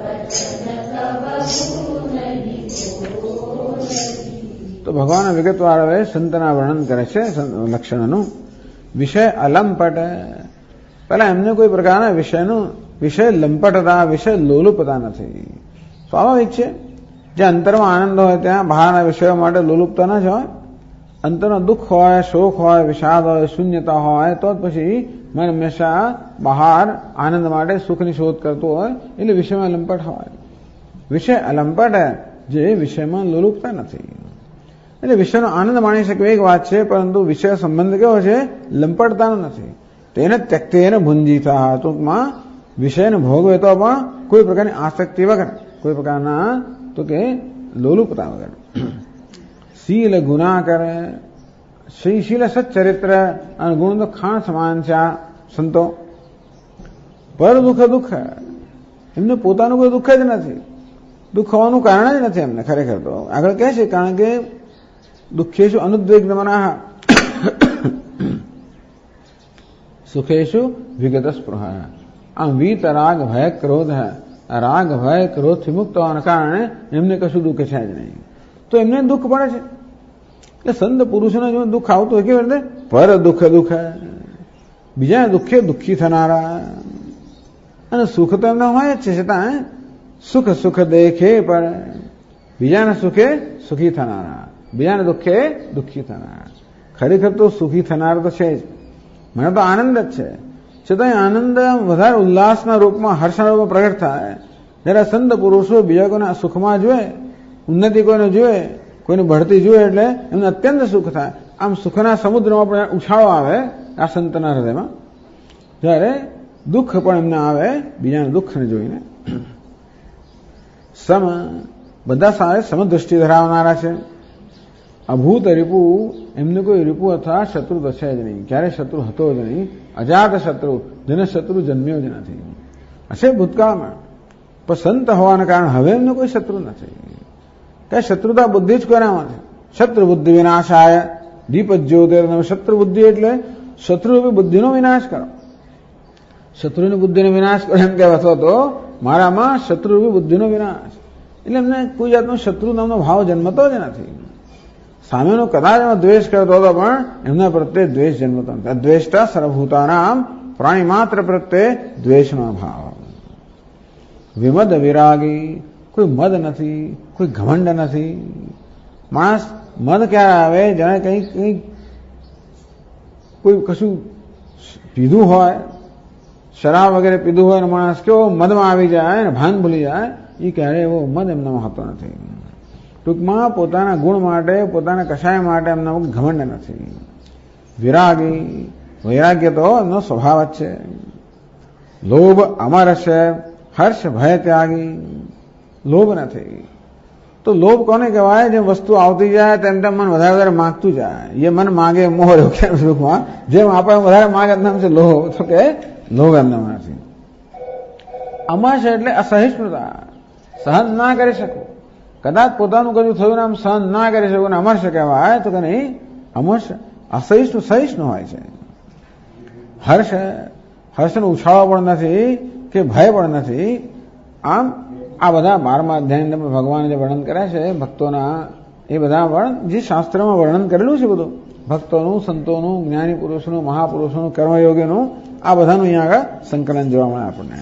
તો ભગવાન વિગતવાર હવે સંતના વર્ણન કરે છે લક્ષણનું. વિષય અલંપટ. પહેલા એમને કોઈ પ્રકારના વિષય લંપટતા, વિષય લોલુપતા નથી. સ્વાભાવિક છે, જે અંતરમાં આનંદ હોય ત્યાં બહારના વિષયો માટે લોલુપતા ન જ હોય. અંતરનો દુઃખ હોય, શોક હોય, વિષાદ હોય, શૂન્યતા હોય, તો જ પછી મન હંમેશા બહાર આનંદ માટે સુખની શોધ કરતું હોય, એટલે વિષયમાં લંપટ હોય. વિષય લંપટ જે વિષયમાં લોલુપતા નથી. એટલે વિષયનો આનંદ માણી શકે એક વાત છે, પરંતુ વિષય સંબંધ કેવો છે? લંપટતાનો નથી. તેને ત્યક્તે એને ભુંજીતા, ટૂંકમાં વિષયને ભોગવે તો પણ કોઈ પ્રકારની આસક્તિ વગર, કોઈ પ્રકારના તો કે લોલુપતા વગર. શીલ ગુના કરે, શીલ સચ્ચરિત્ર અને ગુણ તો ખાણ સમાન છે. આ સંતો પર દુઃખ એમને પોતાનું કોઈ દુઃખ જ નથી. દુઃખ હોવાનું કારણ જ નથી એમને ખરેખર. તો આગળ કહે છે, કારણ કે દુઃખેશુ અનુદ્વેગ મનાહ સુખેશુ વિગત સ્પૃહ. આમ વીત રાગ ભય ક્રોધ રાગ ભય ક્રોધથી મુક્ત હોવાના કારણે એમને કશું દુઃખ છે જ નહીં. તો એમને દુઃખ પડે છે. એટલે સંત પુરુષોને જો દુઃખ આવતું હોય કેવી રીતે? પર દુઃખ બીજાને દુઃખે દુઃખી થનારા, અને સુખ તો એમના હોય જ છે, છતાં સુખ દેખે પર બીજાના સુખે સુખી થનારા, બીજાને દુઃખે દુઃખી થનારા. ખરેખર તો સુખી થનાર તો છે જ. મને તો આનંદ જ છે, છતાં આનંદ વધારે ઉલ્લાસના રૂપમાં, હર્ષના રૂપમાં પ્રગટ થાય જ્યારે સંત પુરુષો બીજા કોઈને સુખમાં જોઈએ, ઉન્નતિ કોઈને જોઈએ, કોઈને બઢતી જોઈએ, એટલે એમને અત્યંત સુખ થાય. આમ સુખના સમુદ્રમાં પણ ઉછાળો આવે આ સંતના હૃદયમાં, જ્યારે દુઃખ પણ એમને આવે બીજાના દુઃખને જોઈને. બધા સારે સમદૃષ્ટિ ધરાવનારા છે. અભૂત રીપુ, એમને કોઈ રીપુ અથવા શત્રુ તો છે જ નહીં, ક્યારે શત્રુ હતો જ નહીં. અજાત શત્રુ, જેને શત્રુ જન્મ્યો જ નથી. હશે ભૂતકાળમાં, પણ સંત હોવાના કારણે હવે એમને કોઈ શત્રુ નથી. કઈ શત્રુતા બુદ્ધિ જ કોનામાં છે? શત્રુ બુદ્ધિ વિનાશાય દીપ જ્યોતિર. શત્રુ બુદ્ધિ એટલે શત્રુરૂપી બુદ્ધિનો વિનાશ કરો. શત્રુની બુદ્ધિનો વિનાશ કરો એમ કહેવાતો તો મારામાં શત્રુરૂપી બુદ્ધિનો વિનાશ. એટલે એમને કોઈ જાતનો શત્રુ નામનો ભાવ જન્મતો જ નથી. સામેનો કદાચ એનો દ્વેષ કરતો હતો, પણ એમના પ્રત્યે દ્વેષ જન્મતો નથી. અદ્વેષ્ટા સર્વભૂતાનામ, પ્રાણી માત્ર પ્રત્યે દ્વેષનો ભાવ. વિમદ વિરાગી, કોઈ મદ નથી, કોઈ ઘમંડ નથી. માણસ મદ ક્યારે આવે? જાણે કંઈક કોઈ કશું પીધું હોય, શરાબ વગેરે પીધું હોય, માણસ કેવો મદમાં આવી જાય ને ભાન ભૂલી જાય, એ ક્યારે એવો મદ એમનામાં હોતો નથી. ટૂંકમાં પોતાના ગુણ માટે, પોતાના કશાય માટે એમનામાં ઘમંડ નથી. વિરાગી, વૈરાગ્ય તો એમનો સ્વભાવ જ છે. લોભ અમર છે, હર્ષ ભય ત્યાગી, લોભ નથી. તો લોભ કોને કહેવાય? જે વસ્તુ આવતી જાય તેમ તેમ મન વધારે માગતું જાય. એ મન માગે મોહ. સુખમાં જેમ આપણે વધારે માગે નામ છે લોભ. તો કે લોભ એમનામાં નથી. અમર છે એટલે અસહિષ્ણુતા, સહન ના કરી શકું. કદાચ પોતાનું કશું થયું આમ સહન ના કરી શકું ને અમર્ષ કહેવાય, તો કે નહીં, અમર્ષ અસહિષ્ણુ સહિષ્ણુ હોય છે. હર્ષનો ઉછાળો પણ નથી કે ભય પણ નથી. આમ આ બધા 12મા અધ્યાયમાં ભગવાને જે વર્ણન કર્યા છે ભક્તોના, એ બધા પણ જે શાસ્ત્રમાં વર્ણન કરેલું છે બધું, ભક્તોનું, સંતોનું, જ્ઞાની પુરુષોનું, મહાપુરુષોનું, કર્મયોગીનું, આ બધાનું અહીંયા આગળ સંકલન જોવા મળે આપણને.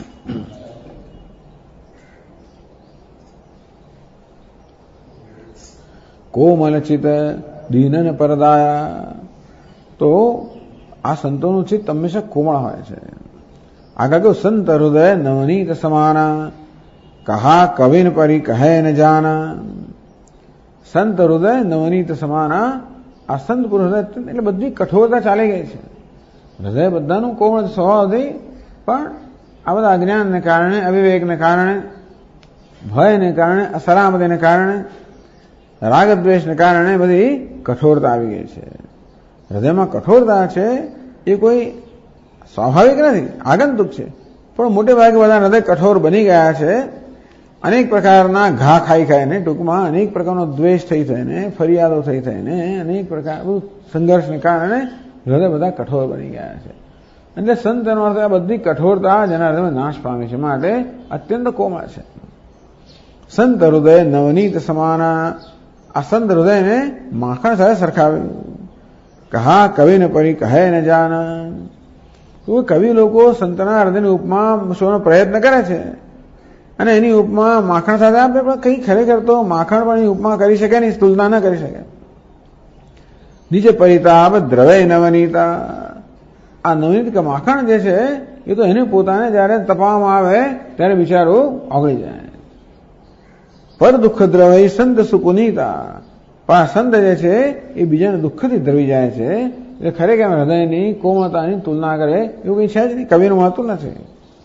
કોમલ ચિત દીનન પરદાયા. તો આ સંતોનું ચિત્ત હંમેશા કોમળ હોય છે. આગળ કહ્યું, સંત હૃદય નવનીત સમાના, કહા કવિન પરી કહે ન જાના. સંત હૃદય નવનીત સમાના. આ સંત પુરુષ હૃદય એટલે બધી કઠોરતા ચાલી ગઈ છે. હૃદય બધાનું કોમળ સ્વભાવથી, પણ આ બધા અજ્ઞાનને કારણે, અવિવેકને કારણે, ભયને કારણે, અસલામતીને કારણે, રાગદ્વેષને કારણે બધી કઠોરતા આવી ગઈ છે. હૃદયમાં કઠોરતા છે એ કોઈ સ્વાભાવિક નથી, આગંતુક છે. પણ મોટે ભાગે બધા હૃદય કઠોર બની ગયા છે. અનેક પ્રકારના ઘા ખાઈને, ટૂંકમાં અનેક પ્રકારનો દ્વેષ થઈ થઈને, ફરિયાદો થઈ થઈને, અનેક પ્રકાર સંઘર્ષને કારણે હૃદય બધા કઠોર બની ગયા છે. એટલે સંત એનો અર્થ આ બધી કઠોરતા જેના હૃદયમાં નાશ પામે છે, માટે અત્યંત કોમળ છે. સંત હૃદય નવનીત સમાના. આ સંત હૃદયને માખણ સાથે સરખાવ્યું. કહા કવિને પરી કહે ન જાના. તો કવિ લોકો સંતના હૃદયની ઉપમા શોનો પ્રયત્ન કરે છે, અને એની ઉપમા માખણ સાથે આપે, પણ કઈ ખરેખર તો માખણ પણ એની ઉપમા કરી શકે નહીં, તુલના ન કરી શકે. નીચે પરિતાપ દ્રવય નવનીતા. આ નવનીત કે માખણ જે છે એ તો એને પોતાને જયારે તપાવવામાં આવે ત્યારે બિચારું ઓગળી જાય. પર દુઃખ દ્રવય સંત સુપુનીતા. પણ આ સંત જે છે એ બીજાને દુઃખથી દ્રવી જાય છે. એટલે ખરેખર હૃદયની કોમળતાની તુલના કરે એવું કઈ છે જ નહીં, કવિનું મહત્વ નથી.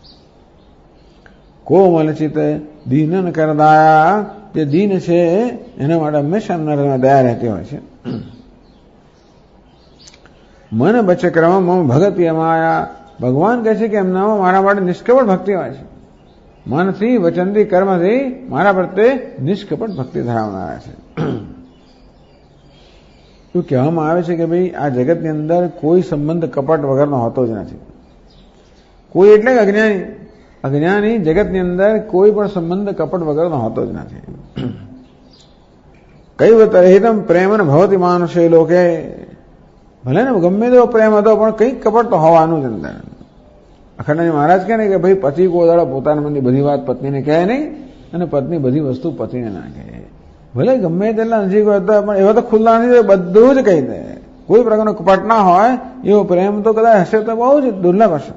કોમલ ચિત દીનન કરદાયા. જે દીન છે એના માટે હંમેશા નરમાં દયા રહેતી હોય છે. મન બચક્રમ મમ ભગતિ અમાયા. ભગવાન કહે છે કે એમનામાં મારા માટે નિષ્કપટ ભક્તિ હોય છે. મનથી વચનથી કર્મથી મારા પ્રત્યે નિષ્કપટ ભક્તિ ધરાવનારા છે. એવું કહેવામાં આવે છે કે ભાઈ આ જગતની અંદર કોઈ સંબંધ કપટ વગરનો હોતો જ નથી. કોઈ એટલે કે અજ્ઞાની. અજ્ઞાની જગતની અંદર કોઈ પણ સંબંધ કપટ વગરનો હોતો જ નથી. કૈવત રહિતમ પ્રેમન ભવતી માનુષે લોકે. ભલે ને ગમે તેવો પ્રેમ હતો પણ કંઈક કપટ તો હોવાનું જ અંદર. અખંડાજી મહારાજ કહે ને કે ભાઈ પતિ કોઈ દાડો પોતાના મનની બધી વાત પત્નીને કહે નહીં અને પત્ની બધી વસ્તુ પતિને ના કહે. ભલે ગમે તેટલા નજીક હતા પણ એવા તો ખુલ્લા નથી, બધું જ કહી દે. કોઈ પ્રકારનો કપટ ના હોય એવો પ્રેમ તો કદાચ હશે તો બહુ જ દુર્લભ હશે.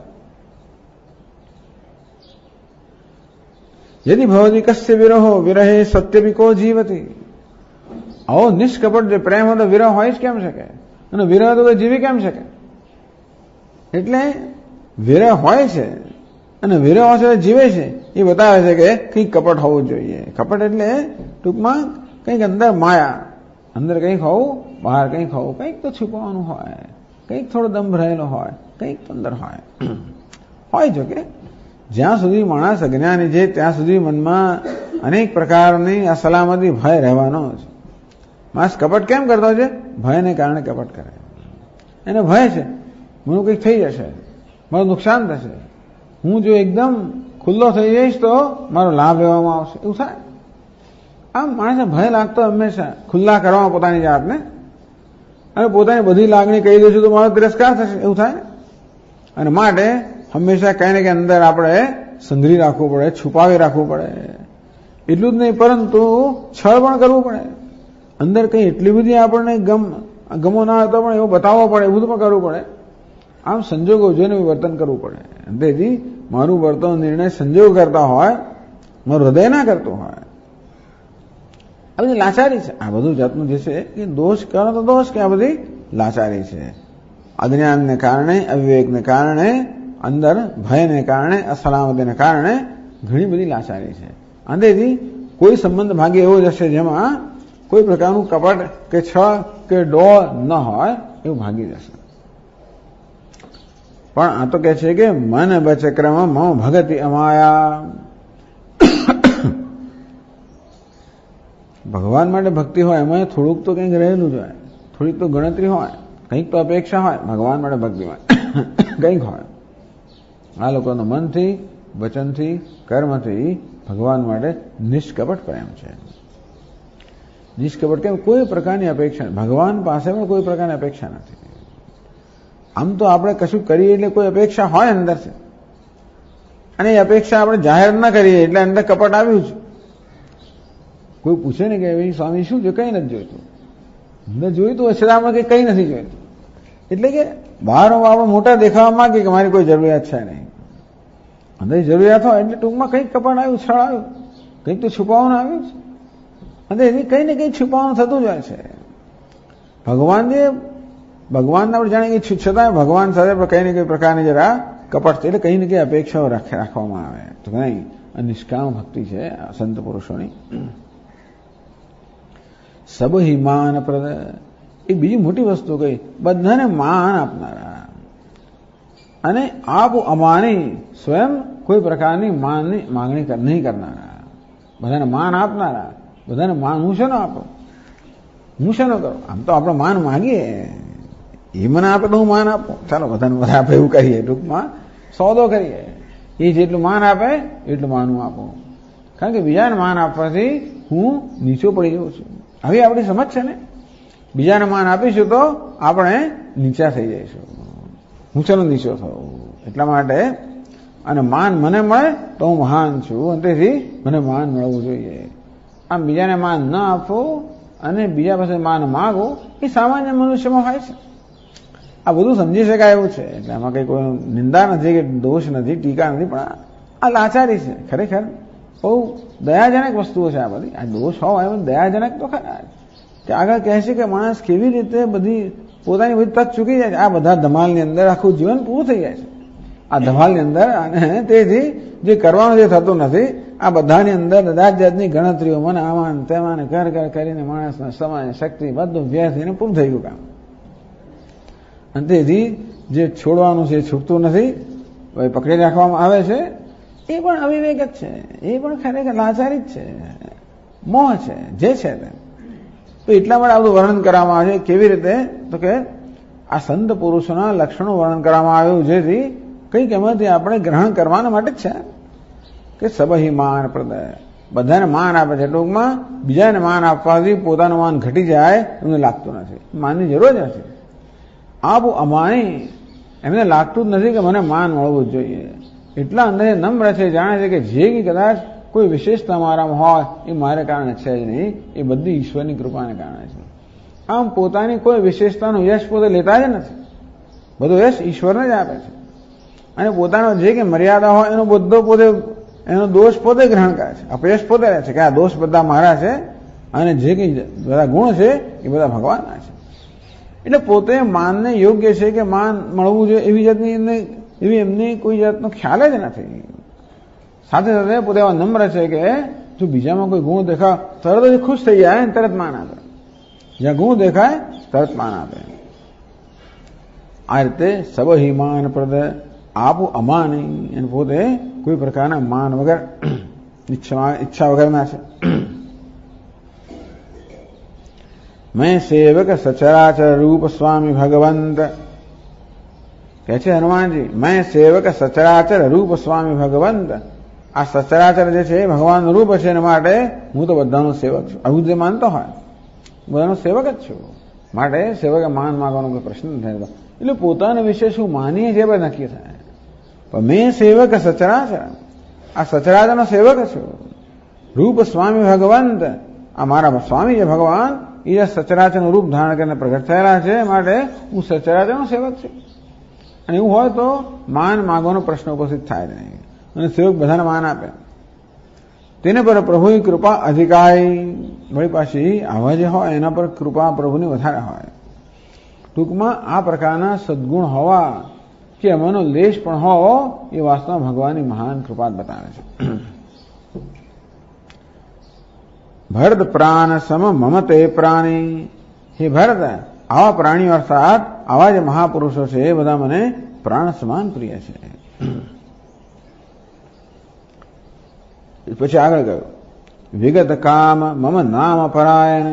યદિ ભવતી કસ્ય વિરહો વિરહે સત્યવિકો જીવતી. આવો નિષ્કપટ જે પ્રેમ હતો વિરહ હોય જ કેમ શકે, અને વિરહ તો જીવી કેમ શકે. એટલે વિરહ હોય છે અને વિરહ છે જીવે છે એ બતાવે છે કે કંઈક કપટ હોવું જોઈએ. કપટ એટલે ટૂંકમાં કંઈક અંદર માયા, અંદર કંઈક હોવું, બહાર કંઈક હોવું, કંઈક તો છુપાવવાનું હોય, કંઈક થોડો દંભ રહેલો હોય, કંઈક તો અંદર હોય જો કે જ્યાં સુધી માણસ અજ્ઞાની છે ત્યાં સુધી મનમાં અનેક પ્રકારની અસલામતી ભય રહેવાનો છે. માણસ કપટ કેમ કરતો છે? ભયને કારણે કપટ કરે. એને ભય છે મને કંઈક થઈ જશે, મારું નુકસાન થશે, હું જો એકદમ ખુલ્લો થઈ જઈશ તો મારો લાભ લેવામાં આવશે, એવું થાય. આમ માણસને ભય લાગતો હંમેશા ખુલ્લા કરવામાં પોતાની જાતને, અને પોતાની બધી લાગણી કહી દઈશું તો મારો તિરસ્કાર થશે, એવું થાય. અને માટે હંમેશા કંઈ ને કંઈ અંદર આપણે સંઘરી રાખવું પડે, છુપાવી રાખવું પડે. એટલું જ નહીં પરંતુ છળ પણ કરવું પડે. અંદર કંઈ એટલી બધી આપણને ગમો ના હતો પણ એવો બતાવવો પડે, એવું પણ કરવું પડે. આમ સંજોગો જોઈને વર્તન કરવું પડે. તેથી મારું વર્તન નિર્ણય સંજોગ કરતા હોય, મારું હૃદય ના કરતું હોય. આ બધી લાચારી છે. આ બધું જાતનું જે છે એ દોષ કરો તો દોષ કે આ બધી લાચારી છે. અજ્ઞાનને કારણે, અવિવેકને કારણે, અંદર ભયને કારણે, અસલામતીને કારણે ઘણી બધી લાચારી છે. તેથી કોઈ સંબંધ ભાગે એવો જ હશે જેમાં કોઈ પ્રકારનું કપટ કે છળ કે ડોળ ન હોય એવું ભાગી જશે. પણ આ તો કહે છે કે મન બચક્રમ મમ ભગતિ અમાયા. ભગવાન માટે ભક્તિ હોય એમાં થોડુંક તો કંઈક રહેલું જ હોય, થોડીક તો ગણતરી હોય, કંઈક તો અપેક્ષા હોય ભગવાન માટે ભક્તિમાં, કંઈક હોય. આ લોકોનો મનથી, વચનથી, કર્મથી ભગવાન માટે નિષ્કપટ પ્રેમ છે. નિષ્કપટ કેમ? કોઈ પ્રકારની અપેક્ષા, ભગવાન પાસે પણ કોઈ પ્રકારની અપેક્ષા નથી. આમ તો આપણે કશું કરીએ એટલે કોઈ અપેક્ષા હોય અંદરથી, અને એ અપેક્ષા આપણે જાહેર ન કરીએ એટલે અંદર કપટ આવ્યું છે. કોઈ પૂછે ને કે ભાઈ સ્વામી શું છે, કંઈ નથી જોઈતું. અંદર જોઈતું હોય છતાં આપણે કંઈ નથી જોઈતું. એટલે કે બહાર આપણે મોટા દેખાવા માંગીએ કે મારી કોઈ જરૂરિયાત છે નહીં. અંદર જરૂરિયાત હોય એટલે ટૂંકમાં કંઈક કપટ આવ્યું, છળ આવ્યું, કંઈક તો છુપાવવાનું આવ્યું છે. અને એની કંઈ ને કંઈ છુપાવવાનું થતું જ હોય છે. ભગવાનને આપણે જાણીએ કે છતાં ભગવાન સાથે કંઈ ને કંઈ પ્રકારની જરા કપટ, એટલે કંઈ ને કંઈ અપેક્ષાઓ રાખવામાં આવે તો નહીં. નિષ્કામ ભક્તિ છે સંત પુરુષોની. સબહિ માન પ્રદ. એક બીજી મોટી વસ્તુ કઈ, બધાને માન આપનારા અને આપ અમાની સ્વયં કોઈ પ્રકારની માનની માંગણી નહીં કરનારા, બધાને માન આપનારા. બધાને માન હું શેનો આપો, હું શેનો કરું? આમ તો આપણે માન માગીએ, એ મને આપે તો હું માન આપું, ચાલો બધાને બધા આપે એવું કરીએ, ટૂંકમાં સોદો કરીએ. એ જેટલું માન આપે એટલું માન હું આપું. કારણ કે બીજાને માન આપવાથી હું નીચો પડી જઉં છું. આવી આપણી સમજ છે ને. બીજાને માન આપીશું તો આપણે નીચા થઈ જઈશું, હું ચાલો નીચો થવું. એટલા માટે અને માન મને મળે તો હું મહાન છું, અને તેથી મને માન મળવું જોઈએ. આમ બીજાને માન ન આપવું અને બીજા પાસે માન માગો એ સામાન્ય મનુષ્યમાં હોય છે. આ બધું સમજી શકાય એવું છે. એટલે આમાં કંઈ કોઈ નિંદા નથી કે દોષ નથી, ટીકા નથી, પણ આ લાચારી છે. ખરેખર બહુ દયાજનક વસ્તુઓ છે આ બધી. આ દોષ હોય એમ દયાજનક તો ખરા. કે આગળ કહે છે કે માણસ કેવી રીતે બધી પોતાની બધી તક ચૂકી જાય છે. આ બધા ધમાલની અંદર આખું જીવન પૂરું થઈ જાય છે. આ ધમાલની અંદર અને તેથી જે કરવાનું જે થતું નથી, આ બધાની અંદર જાત જાતની ગણતરીઓ મને આમાં તેમાં ઘર કરીને માણસના સમય શક્તિ બધું વ્યય થઈને પૂરું થઈ ગયું કામ. અને તેથી જે છોડવાનું છે એ છૂટતું નથી, પકડી રાખવામાં આવે છે. એ પણ અવિવેક જ છે, એ પણ ખરેખર લાચારી જ છે, મોહ છે જે છે તે. તો એટલા માટે આ બધું વર્ણન કરવામાં આવે છે. કેવી રીતે? તો કે આ સંત પુરુષોના લક્ષણો વર્ણન કરવામાં આવ્યું, જેથી કંઈક એમાંથી આપણે ગ્રહણ કરવાના માટે જ છે કે સબહી માન પ્રદય, બધાને માન આપે છે. ટૂંકમાં બીજાને માન આપવાથી પોતાનું માન ઘટી જાય એમને લાગતું નથી, માનની જરૂર જ નથી. આ બહુ અમાની એમને લાગતું જ નથી કે મને માન મળવું જ જોઈએ. એટલા અંદર નમ્ર છે, જાણે છે કે જે કદાચ કોઈ વિશેષતા મારામાં હોય એ મારે કારણે છે જ નહીં, એ બધી ઈશ્વરની કૃપાને કારણે છે. આમ પોતાની કોઈ વિશેષતાનું યશ પોતે લેતા જ નથી, બધું યશ ઈશ્વરને જ આપે છે. અને પોતાનો જે કે મર્યાદા હોય એનો બધો પોતે, એનો દોષ પોતે ગ્રહણ કરે છે, અપયશ પોતે રહે છે કે આ દોષ બધા મારા છે અને જે કંઈ બધા ગુણ છે એ બધા ભગવાનના છે. એટલે પોતે માનને યોગ્ય છે કે માન મળવું જોઈએ એવી જાતની એવી એમની કોઈ જાતનો ખ્યાલ જ નથી. સાથે સાથે પોતે એવા નમ્ર છે કે જો બીજામાં કોઈ ગુણ દેખાય તરત જ ખુશ થઈ જાય ને તરત માન આપે, જ્યાં ગુણ દેખાય તરત માન આપે. આ રીતે સબહી માન પ્રદ આપું અમાની, એને પોતે કોઈ પ્રકારના માન વગર ઈચ્છા વગરના છે. મેં સેવક સચરાચર રૂપ સ્વામી ભગવંત કહે છે હનુમાનજી, મેં સેવક સચરાચર રૂપ સ્વામી ભગવંત. આ સચરાચર જે છે ભગવાનનું રૂપ છે, એના માટે હું તો બધાનો સેવક છું. આવું જે માનતો હોય બધાનો સેવક જ છું, માટે સેવકે માન માગવાનો કોઈ પ્રશ્ન નથી. એટલે પોતાના વિશે શું માનીએ છે એ નક્કી થાય. પણ મેં સેવક સચરાચર, આ સચરાચરનો સેવક છું. રૂપ સ્વામી ભગવંત, આ મારા સ્વામી છે ભગવાન, એ સચરાચરનું રૂપ ધારણ કરીને પ્રગટ થયેલા છે, માટે હું સચરાચરનો સેવક છું. અને એવું હોય તો માન માગવાનો પ્રશ્ન ઉપસ્થિત થાય નહીં, અને સેવક બધાને માન આપે. તેને પર પ્રભુની કૃપા અધિકારી, વળી પાછી આવા જે હોય એના પર કૃપા પ્રભુની વધારે હોય. ટૂંકમાં આ પ્રકારના સદગુણ હોવા કે એમાંનો લેશ પણ હોવો એ વાસ્તવમાં ભગવાનની મહાન કૃપા બતાવે છે. ભરત પ્રાણ સમ મમતે પ્રાણી, હે ભરત, આવા પ્રાણીઓ અર્થાત આવા જે મહાપુરુષો છે એ બધા મને પ્રાણ સમાન પ્રિય છે. પછી આગળ ગયું, વિગત કામ મમ નામ પરાયણ.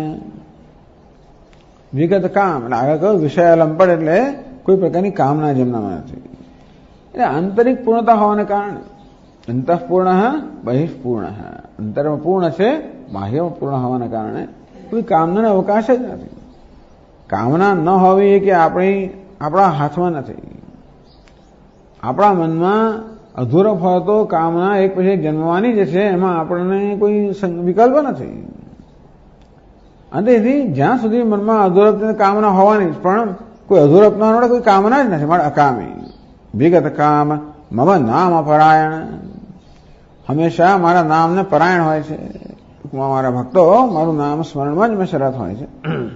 વિગત કામ એટલે આગળ કહ્યું વિષય લંપટ, એટલે કોઈ પ્રકારની કામના જેમનામાં નથી. એટલે આંતરિક પૂર્ણતા હોવાને કારણે અંતઃપૂર્ણ બહિઃપૂર્ણ, અંતરમાં પૂર્ણ છે બાહ્યમાં પૂર્ણ હોવાને કારણે કોઈ કામનાનો અવકાશ જ નથી. કામના ન હોવી એ કે આપણા હાથમાં નથી. આપણા મનમાં અધૂરો હોય તો કામના એક પછી એક જન્મવાની જ છે, એમાં આપણને કોઈ વિકલ્પ નથી. અને તેથી જ્યાં સુધી મનમાં અધૂરપ કામના હોવાની, પણ કોઈ અધૂરપના વડે કોઈ કામના જ નથી, મારે અકામી. વિગત કામ મમ નામ પરાયણ, હંમેશા મારા નામને પરાયણ હોય છે. મારા ભક્તો મારું નામ સ્મરણમાં જ મેં હોય છે.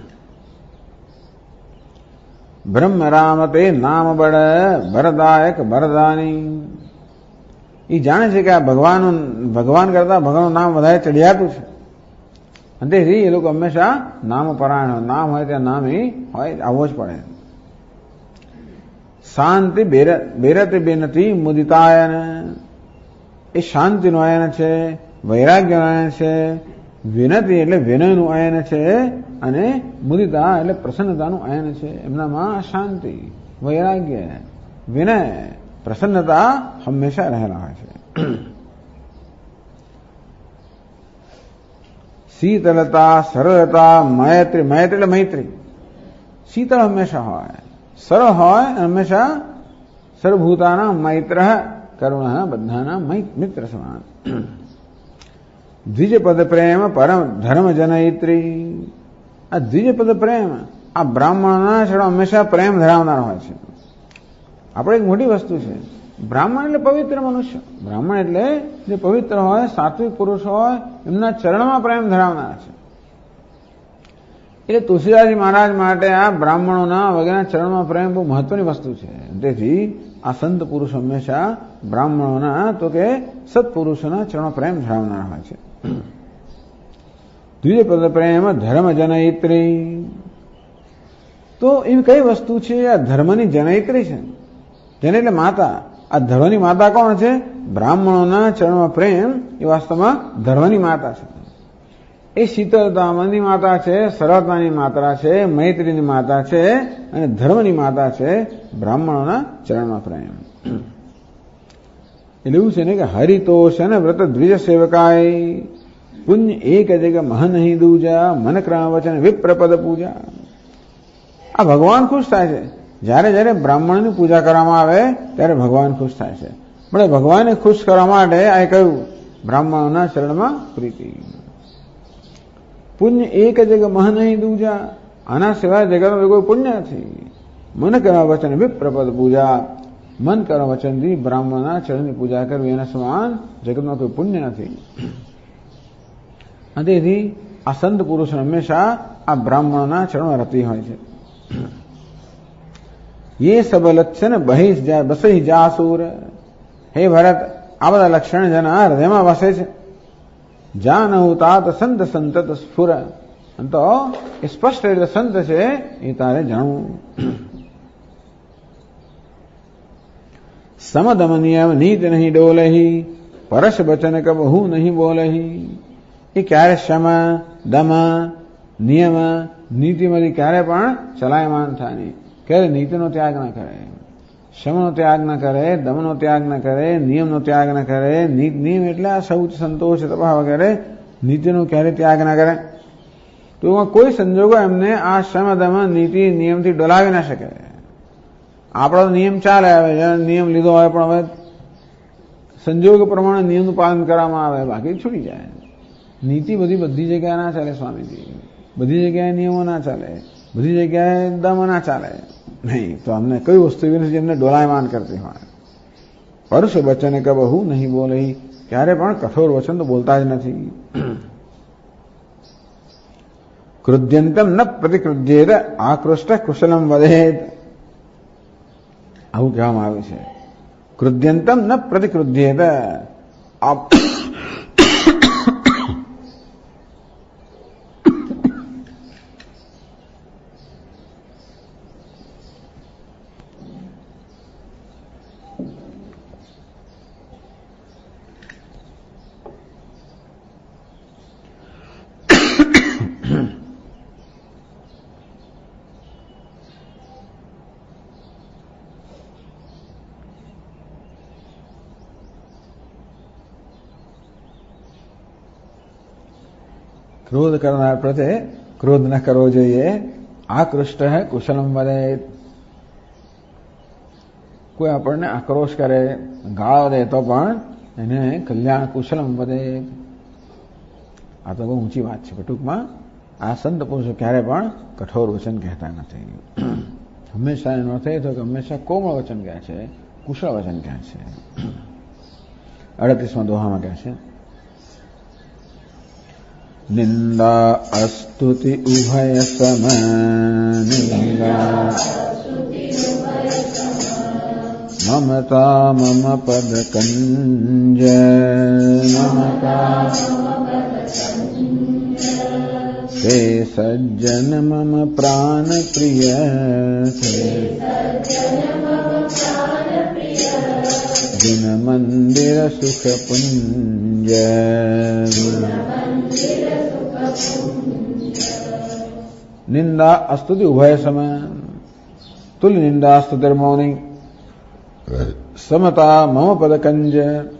બ્રહ્મ રામ તે નામ બળ ભરદાયક ભરદાની. એ જાણે છે કે આ ભગવાન કરતા ભગવાનનું નામ વધારે ચડિયાતું છે, અને તેથી એ લોકો હંમેશા નામ પરાયણ હોય. નામ હોય ત્યાં નામ એ હોય, આવવો જ પડે. શાંતિ બેરતી બેનતી મુદિતાયન, એ શાંતિનું આયન છે, વૈરાગ્યનું આયન છે, વિનતી એટલે વિનયનું આયન છે, અને મુદિતા એટલે પ્રસન્નતાનું આયન છે. એમનામાં શાંતિ, વૈરાગ્ય, વિનય, પ્રસન્નતા હંમેશા રહેલા હોય છે. શીતળતા, સરળતા, મૈત્રી, મૈત્રી એટલે મૈત્રી, શીતળ હંમેશા હોય, સરળ હોય, હંમેશા સર્વભૂતાના મૈત્ર કરુણ, બધાના મિત્ર સમાન. દ્વિજપદ પ્રેમ પરમ ધર્મ જનયિત્રી, આ દ્વિજપદ પ્રેમ આ બ્રાહ્મણોના ચરણો હંમેશા પ્રેમ ધરાવનારા હોય છે. આપણે એક મોટી વસ્તુ છે, બ્રાહ્મણ એટલે પવિત્ર મનુષ્ય. બ્રાહ્મણ એટલે જે પવિત્ર હોય, સાત્વિક પુરુષ હોય, એમના ચરણમાં પ્રેમ ધરાવનારા છે. એટલે તુલસીદાસજી મહારાજ માટે આ બ્રાહ્મણોના વગેરેના ચરણમાં પ્રેમ બહુ મહત્વની વસ્તુ છે. તેથી આ સંત પુરુષ હંમેશા બ્રાહ્મણોના તો કે સત્પુરુષોના ચરણમાં પ્રેમ ધરાવનારા હોય છે. દ્વિજ પદ પ્રેમ ધર્મ જનયિત્રી. તો એવી કઈ વસ્તુ છે આ ધર્મની જનયિત્રી છે? જેને એટલે માતા. આ ધર્મની માતા કોણ છે? બ્રાહ્મણોના ચરણમાં પ્રેમ એ વાસ્તવમાં ધર્મની માતા છે. એ શીતળતાની માતા છે, સરળતાની માતા છે, મૈત્રીની માતા છે અને ધર્મની માતા છે બ્રાહ્મણોના ચરણમાં પ્રેમ. એટલે એવું છે ને કે હરિતોષ અને વ્રત દ્વિજ સેવકાય પુણ્ય એક જગ મહન હિ દૂજા મન ક્રમ વચન વિપ્રપદ પૂજા. આ ભગવાન ખુશ થાય છે. જ્યારે જ્યારે બ્રાહ્મણની પૂજા કરવામાં આવે ત્યારે ભગવાન ખુશ થાય છે. પણ ભગવાનને ખુશ કરવા માટે આ કહ્યું બ્રાહ્મણોના ચરણમાં પ્રીતિ. પુણ્ય એક જગ મહન હિ દૂજા. આના સિવાય જગતમાં કોઈ પુણ્ય નથી. મન કરવા વચન વિપ્રપદ પૂજા. મન કરવા વચનથી બ્રાહ્મણના ચરણની પૂજા કરવી એના સમાન જગતમાં કોઈ પુણ્ય નથી. તેથી આ સંત પુરુષો હંમેશા આ બ્રાહ્મણોના ચરણમાં રતી હોય છે. ये सब लक्षण बसई जासूर. હે ભરત, આ બધા લક્ષણ જેના હૃદયમાં વસે છે. જાનહુ તાત સંત સંતત સ્ફુર. તો એ સ્પષ્ટ રીતે સંત છે એ તારે જાણવું. સમદમ નિયમ નીત નહીં ડોલહી પરશ બચન કબહુ નહીં બોલહી. એ ક્યારે શમ દમ નિયમ નીતિમાંથી ક્યારે પણ ચલાયમાન થાય નહીં. ક્યારે નીતિનો ત્યાગ ન કરે, શમનો ત્યાગ ન કરે, દમનો ત્યાગ ન કરે, નિયમનો ત્યાગ ન કરે. નિયમ એટલે આ શૌચ, સંતોષ, તપા વગેરે નીતિનો ક્યારે ત્યાગ ન કરે. તો એમાં કોઈ સંજોગો એમને આ શમ દમ નીતિ નિયમથી ડોલાવી ના શકે. આપણો નિયમ ચાલે આવે, નિયમ લીધો હોય પણ હવે સંજોગ પ્રમાણે નિયમનું પાલન કરવામાં આવે, બાકી છૂટી જાય. નીતિ બધી જગ્યાએ ના ચાલે સ્વામીજી. બધી જગ્યાએ નિયમો ના ચાલે, બધી જગ્યાએ દમ ના ચાલે નહીં. તો અમને કઈ વસ્તુ એવી નથી જેમને ડોલાયમાન કરતી હોય. પરુષ વચન કબહુ નહીં બોલે. ક્યારે પણ કઠોર વચન તો બોલતા જ નથી. ક્રુદ્યંતમ ન પ્રતિક્રુદ્યેત આકૃષ્ટ કુશલમ વધેત. આવું કહેવામાં આવ્યું છે. ક્રુદ્યંતમ ન પ્રતિક્રુદ્યેત. ક્રોધ કરનાર પ્રત્યે ક્રોધ ન કરવો જોઈએ. આકૃષ્ટ કુશલમ વધેત. કોઈ આપણને આક્રોશ કરે, ગાળો દે તો પણ એને કલ્યાણ કુશલમ વધેત. આ તો બહુ ઊંચી વાત છે. ટૂંકમાં આ સંત પુરુષો ક્યારે પણ કઠોર વચન કહેતા નથી. હંમેશા એનો અર્થ એ થયો કે હંમેશા કોમળ વચન કહે છે, કુશળ વચન કહે છે. 38મા દોહામાં કહે છે, નિંદા અસ્તુતિ ઉભય સમ. નિંદા મમતા મમ પદ કંજ. તે સજ્જન મમ પ્રાણ પ્રિય. જિન મંદિર સુખ પુંજ. નિંદા અસ્તુતિ ઉભય સમ. તુલ્ય નિંદા સ્તુતિર્મૌની. સમતા મમ પદ કંજ.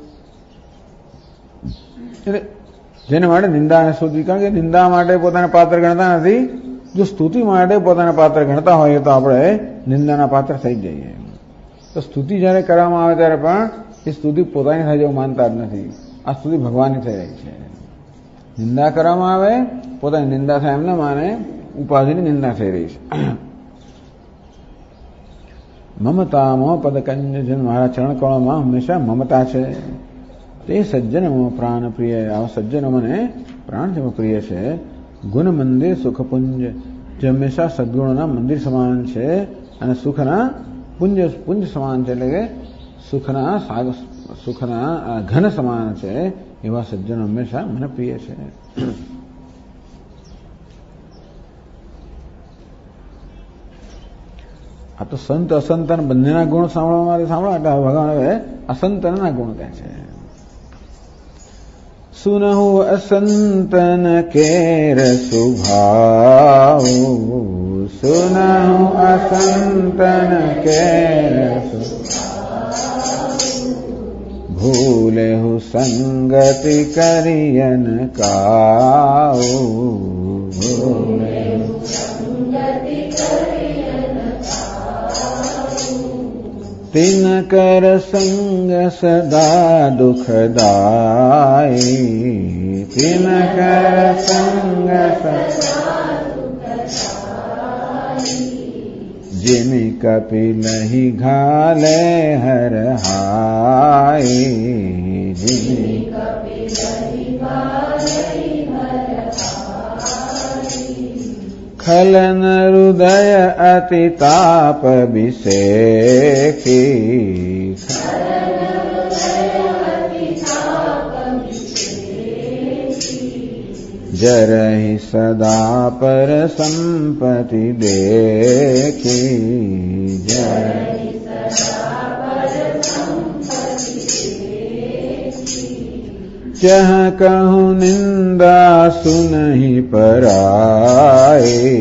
જેને માટે નિંદા અને સ્તુતિ, કારણ કે નિંદા માટે પોતાને પાત્ર ગણતા નથી. જો સ્તુતિ માટે પોતાના પાત્ર ગણતા હોઈએ તો આપણે નિંદાના પાત્ર થઈ જઈએ. તો સ્તુતિ જયારે કરવામાં આવે ત્યારે પણ એ સ્તુતિ પોતાની થાય જેવું માનતા જ નથી. આ સ્તુતિ ભગવાનની થઈ રહી છે. નિંદા કરવામાં આવે, પોતાની નિંદા થાય એમ ન માને, ઉપાધિની નિંદા થઈ રહી છે. મમતામાં પદકંજન, મારા ચરણકળોમાં હંમેશા મમતા છે. તે સજ્જન પ્રાણ પ્રિય, આવા સજ્જનો મને પ્રાણ જેવો પ્રિય છે. ગુણ મંદિર સુખપુંજ, જે હંમેશા સદગુણોના મંદિર સમાન છે અને સુખના પુંજ સમાન છે, એટલે કે સુખના ઘન સમાન છે. એવા સજ્જનો હંમેશા મને પ્રિય છે. આ તો સંત અસંતન બંનેના ગુણ સાંભળવા માટે સાંભળો, એટલે ભગવાન હવે અસંતનના ગુણ કહે છે. સુનહુ અસંતન કેર સુભાવ, સુનહુ અસંતન કેર ભૂલેહુ સંગતિ કરિયન કાઉ, તિન કર સંગ સદા દુઃખદાયી, તિન કર સંગ जिमि कपिलहि घाले हर हाय, जिमि खलन हृदय अति ताप विसेखी, जरहि सदा पर संपत्ति देखी, जह कहूँ निंदा सुनहि पराए,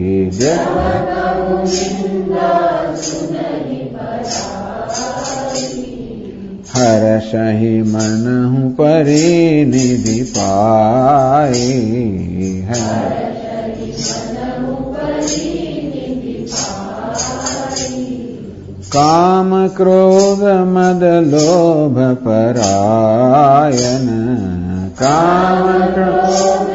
हर्षहि मनहु परिनिधि पाए, काम क्रोध मद लोभ परायन, काम क्रोध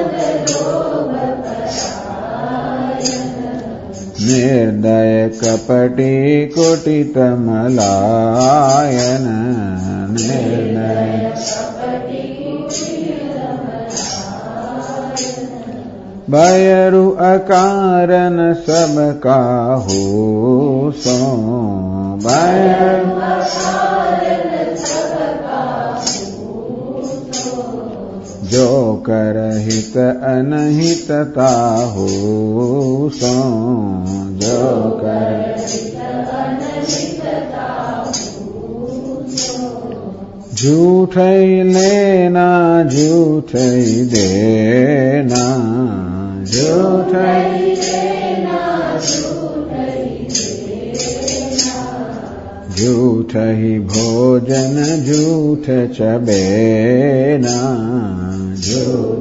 निर्दय कपटी कुटित मलायन, निर्दय भयरु अकारण सब काहू सो, भयरु जो कर हित अनहित ताहू सो, जो कर झूठै लेना झूठै देना, झूठै झूठ ही भोजन झूठ चबेना, झूठ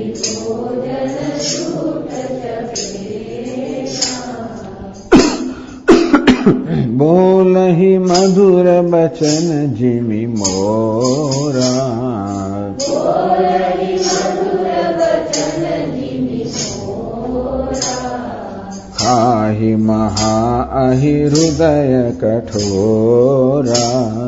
बोल ही मधुर बचन जिमि मोरा, खाहि महा अहि हृदय कठोरा,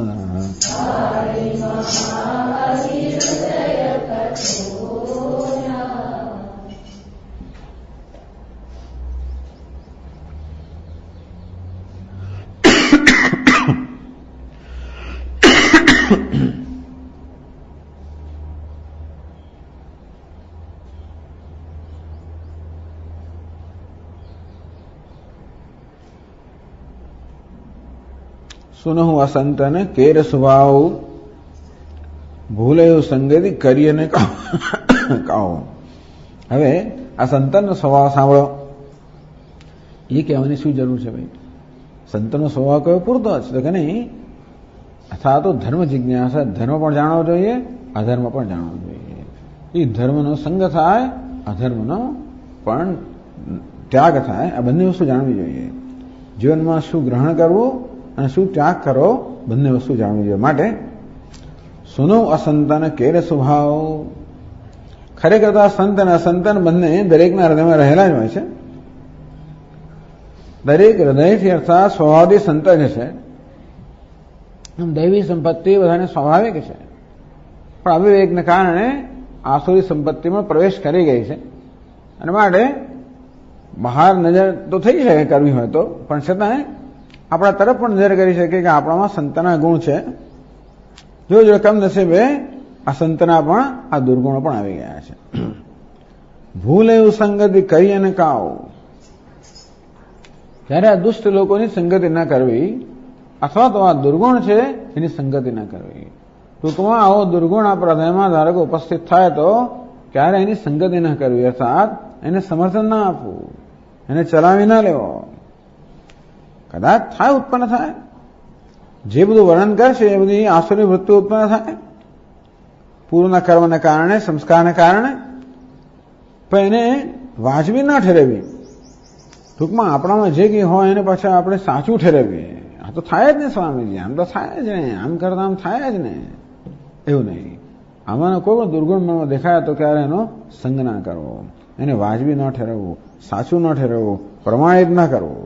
સુનહુ અસંતન કેર સ્વભાવ, ભૂલેયું સંગતિ કરીએ કાઓ. હવે આ સંતનનો સ્વભાવ સાંભળો. એ કહેવાની શું જરૂર છે ભાઈ? સંતનો સ્વભાવ કયો પૂરતો જ તો કે નહીં. અથવા તો ધર્મ જિજ્ઞાસા, ધર્મ પણ જાણવો જોઈએ, અધર્મ પણ જાણવો જોઈએ. એ ધર્મનો સંગ થાય, અધર્મનો પણ ત્યાગ થાય. આ બંને વસ્તુ જાણવી જોઈએ. જીવનમાં શું ગ્રહણ કરવું અને શું ત્યાગ કરો, બંને વસ્તુ જાણવી જોઈએ. માટે સુનો અસંતન કેર સ્વભાવ, ખરેખર તો આ સંત અને અસંતન બંને દરેકના હૃદયમાં રહેલા જ હોય છે. દરેક હૃદયથી અર્થાત સ્વભાવથી સંત જ છે. દૈવી સંપત્તિ બધાને સ્વાભાવિક છે, પણ અવિવેકને કારણે આસુરી સંપત્તિમાં પ્રવેશ કરી ગઈ છે. અને માટે બહાર નજર તો થઈ શકે કરવી હોય તો, પણ છતાં આપણા તરફ પણ નજર કરી શકીએ કે આપણામાં સંતના ગુણ છે. જો કમનસીબે આ સંતના પણ આ દુર્ગુણો પણ આવી ગયા છે. ભૂલે એવું સંગતિ કરી અને કાવ, ત્યારે આ દુષ્ટ લોકોની સંગતિ ન કરવી, અથવા તો આ દુર્ગુણ છે એની સંગતિ ન કરવી. ટૂંકમાં આવો દુર્ગુણ આપણા હૃદયમાં ધારો કે ઉપસ્થિત થાય તો ક્યારે એની સંગતિ ન કરવી, અર્થાત એને સમર્થન ના આપવું, એને ચલાવી ના લેવો. કદાચ થાય, ઉત્પન્ન થાય, જે બધું વર્ણન કરશે એ બધી આસુરી વૃત્તિ ઉત્પન્ન થાય પૂર્વના કર્મને કારણે, સંસ્કારને કારણે, પણ એને વાજબી ન ઠેરવી. ટૂંકમાં આપણામાં જે કંઈ હોય એને પાછા આપણે સાચું ઠેરવીએ. આ તો થાય જ ને સ્વામીજી, આમ તો થાય જ ને, આમ કરતા આમ થાય જ ને, એવું નહીં. આમાંનો કોઈ પણ દુર્ગુણ મનમાં દેખાય તો ક્યારે એનો સંગ ના કરવો, એને વાજબી ન ઠેરવવું, સાચું ન ઠેરવવું, પ્રમાણિત ન કરવું.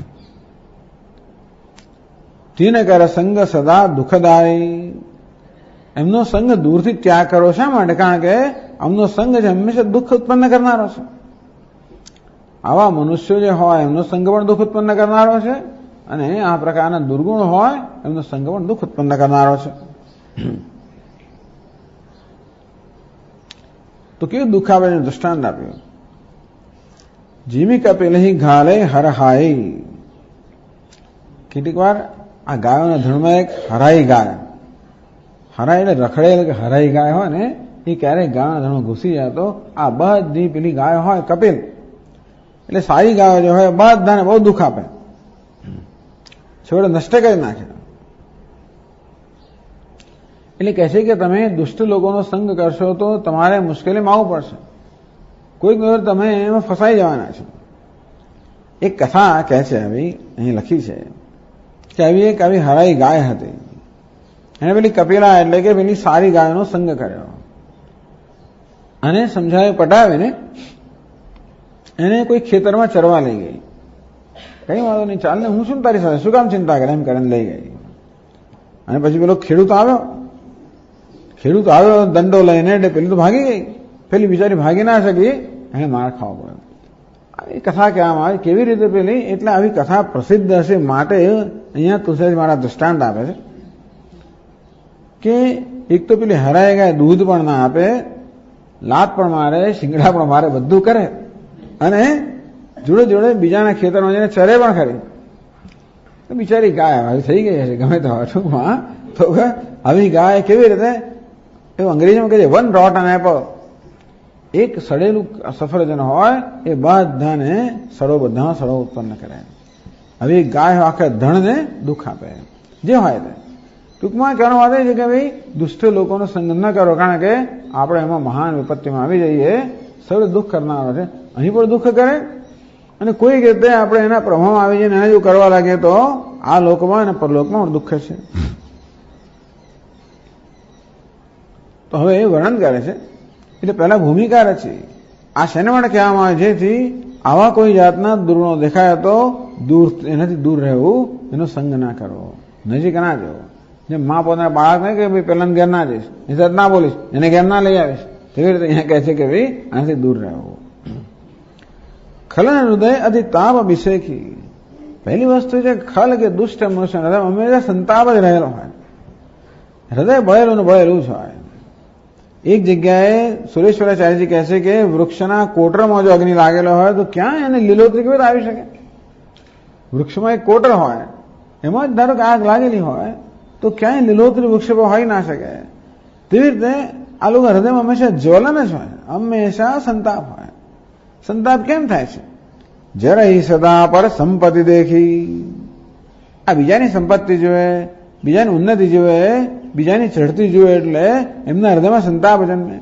તીને કરે સંગ સદા દુઃખદાયી, એમનો સંગ દૂરથી ત્યાગ કરો. શા માટે? કારણ કે આમનો સંગ છે હંમેશા દુઃખ ઉત્પન્ન કરનારો છે. આવા મનુષ્યો જે હોય એમનો સંગ પણ દુઃખ ઉત્પન્ન કરનારો છે, અને આ પ્રકારના દુર્ગુણ હોય એમનો સંગ પણ દુઃખ ઉત્પન્ન કરનારો છે. તો કેવું દુઃખ આવે એનું દૃષ્ટાંત આપ્યું. જીમી કપેલહી ઘાલે હરહાઈ. કેટલીક વાર આ ગાયોના ધણમાં એક હરાઈ ગાય, હરાઈ એટલે રખડેલ કે હરાઈ ગાય હોય ને, એ ક્યારેક ગાયોના ધણમાં ઘૂસી જાય તો આ બધી પેલી ગાય હોય કપિલ, એટલે સારી ગાયો જે હોય બધાને બહુ દુઃખ આપે, છેવટે નષ્ટ કરી નાખે. એટલે કહે છે કે તમે દુષ્ટ લોકોનો સંગ કરશો તો તમારે મુશ્કેલીમાં આવવું પડશે, કોઈક વાર તમે એમાં ફસાઈ જવાના છો. એક કથા કહે છે, આવી અહીં લખી છે કે આવી હરાઈ ગાય હતી, એને પેલી કપિલા એટલે કે પેલી સારી ગાયનો સંગ કર્યો, અને સમજાવી પટાવીને એને કોઈ ખેતરમાં ચરવા લઈ ગઈ. કઈ વાંધો નહીં, ચાલ ને, હું શું તારી સાથે, શું કામ ચિંતા કરે, એમ કરીને લઈ ગઈ. અને પછી પેલો ખેડૂત આવ્યો દંડો લઈને, એટલે પેલી તો ભાગી ગઈ. પેલી બિચારી ભાગી ના શકી, એને માર ખાવો પડ્યો. આવી કથા કહેવામાં આવે. કેવી રીતે પેલી? એટલે આવી કથા પ્રસિદ્ધ હશે માટે અહીંયા તુલસીદાસ મારા દૃષ્ટાંત આપે છે કે એક તો પેલી હરાઈ ગાય દૂધ પણ ના આપે, લાત પણ મારે, શિંગડા પણ મારે, બધું કરે, અને જોડે જોડે બીજાના ખેતરમાં જઈને ચરે પણ ખરી. તો બિચારી ગાય આવી થઈ ગઈ હશે ગમે તો ટૂંકમાં. તો આવી ગાય કેવી રીતે, એવું અંગ્રેજીમાં કહે છે વન રોટન એપલ, એક સડેલું સફરજન હોય એ બધાને બધા સડો ઉત્પન્ન કરે. હવે ગાય આખા ધણને દુઃખ આપે, જે હોય તે. ટૂંકમાં કહેવાનો વાત એ છે કે ભાઈ દુષ્ટ લોકોનો સંગ ન કરો, કારણ કે આપણે એમાં મહાન વિપત્તિમાં આવી જઈએ. સૌ દુઃખ કરનારો છે, અહીં પણ દુઃખ કરે, અને કોઈ રીતે આપણે એના પ્રભાવમાં આવી જઈને એને જો કરવા લાગે તો આ લોકમાં અને પરલોકમાં પણ દુઃખ છે. તો હવે એ વર્ણન કરે છે, એટલે પહેલા ભૂમિકા રચી. આ શેના માટે કહેવામાં આવે? જેથી આવા કોઈ જાતના દુર્ગુણો દેખાય તો એનાથી દૂર રહેવું, એનો સંગ ના કરવો, નજીક ના જવો. જેમ મા પોતાના બાળકને કે ભાઈ પેલા ઘેર ના જઈશ, એ સાથે ના બોલીશ, એને ઘેર ના લઈ આવીશ, તેવી રીતે અહીંયા કહે છે કે ભાઈ આનાથી દૂર રહેવું. ખલન હૃદય અતિ તાપ અભિષેકી. પહેલી વસ્તુ છે ખલ કે દુષ્ટ મનુષ્ય હૃદય હંમેશા સંતાપ જ રહેલો હોય, હૃદય બળેલું ને બળેલું જ હોય. એક જગ્યાએ સુરેશ્વરાચાર્યજી કહે છે કે વૃક્ષના કોટરમાં જો અગ્નિ લાગેલો હોય તો ક્યાં એને લીલોતરી કેવી રીતે આવી શકે? વૃક્ષમાં એક કોટર હોય, એમાં જ ધારો કે આગ લાગેલી હોય તો ક્યાંય લીલોતરી વૃક્ષ પર હોઈ ના શકે. તેવી રીતે આ લોકો હૃદયમાં હંમેશા જ્વલન જ હોય, હંમેશા સંતાપ હોય. સંતાપ કેમ થાય છે? જરા સદા પર સંપત્તિ દેખી. આ બીજાની સંપત્તિ જોવે, બીજાની ઉન્નતિ જોવે, બીજાની ચડતી જોવે, એટલે એમના હૃદયમાં સંતાપ જન્મે.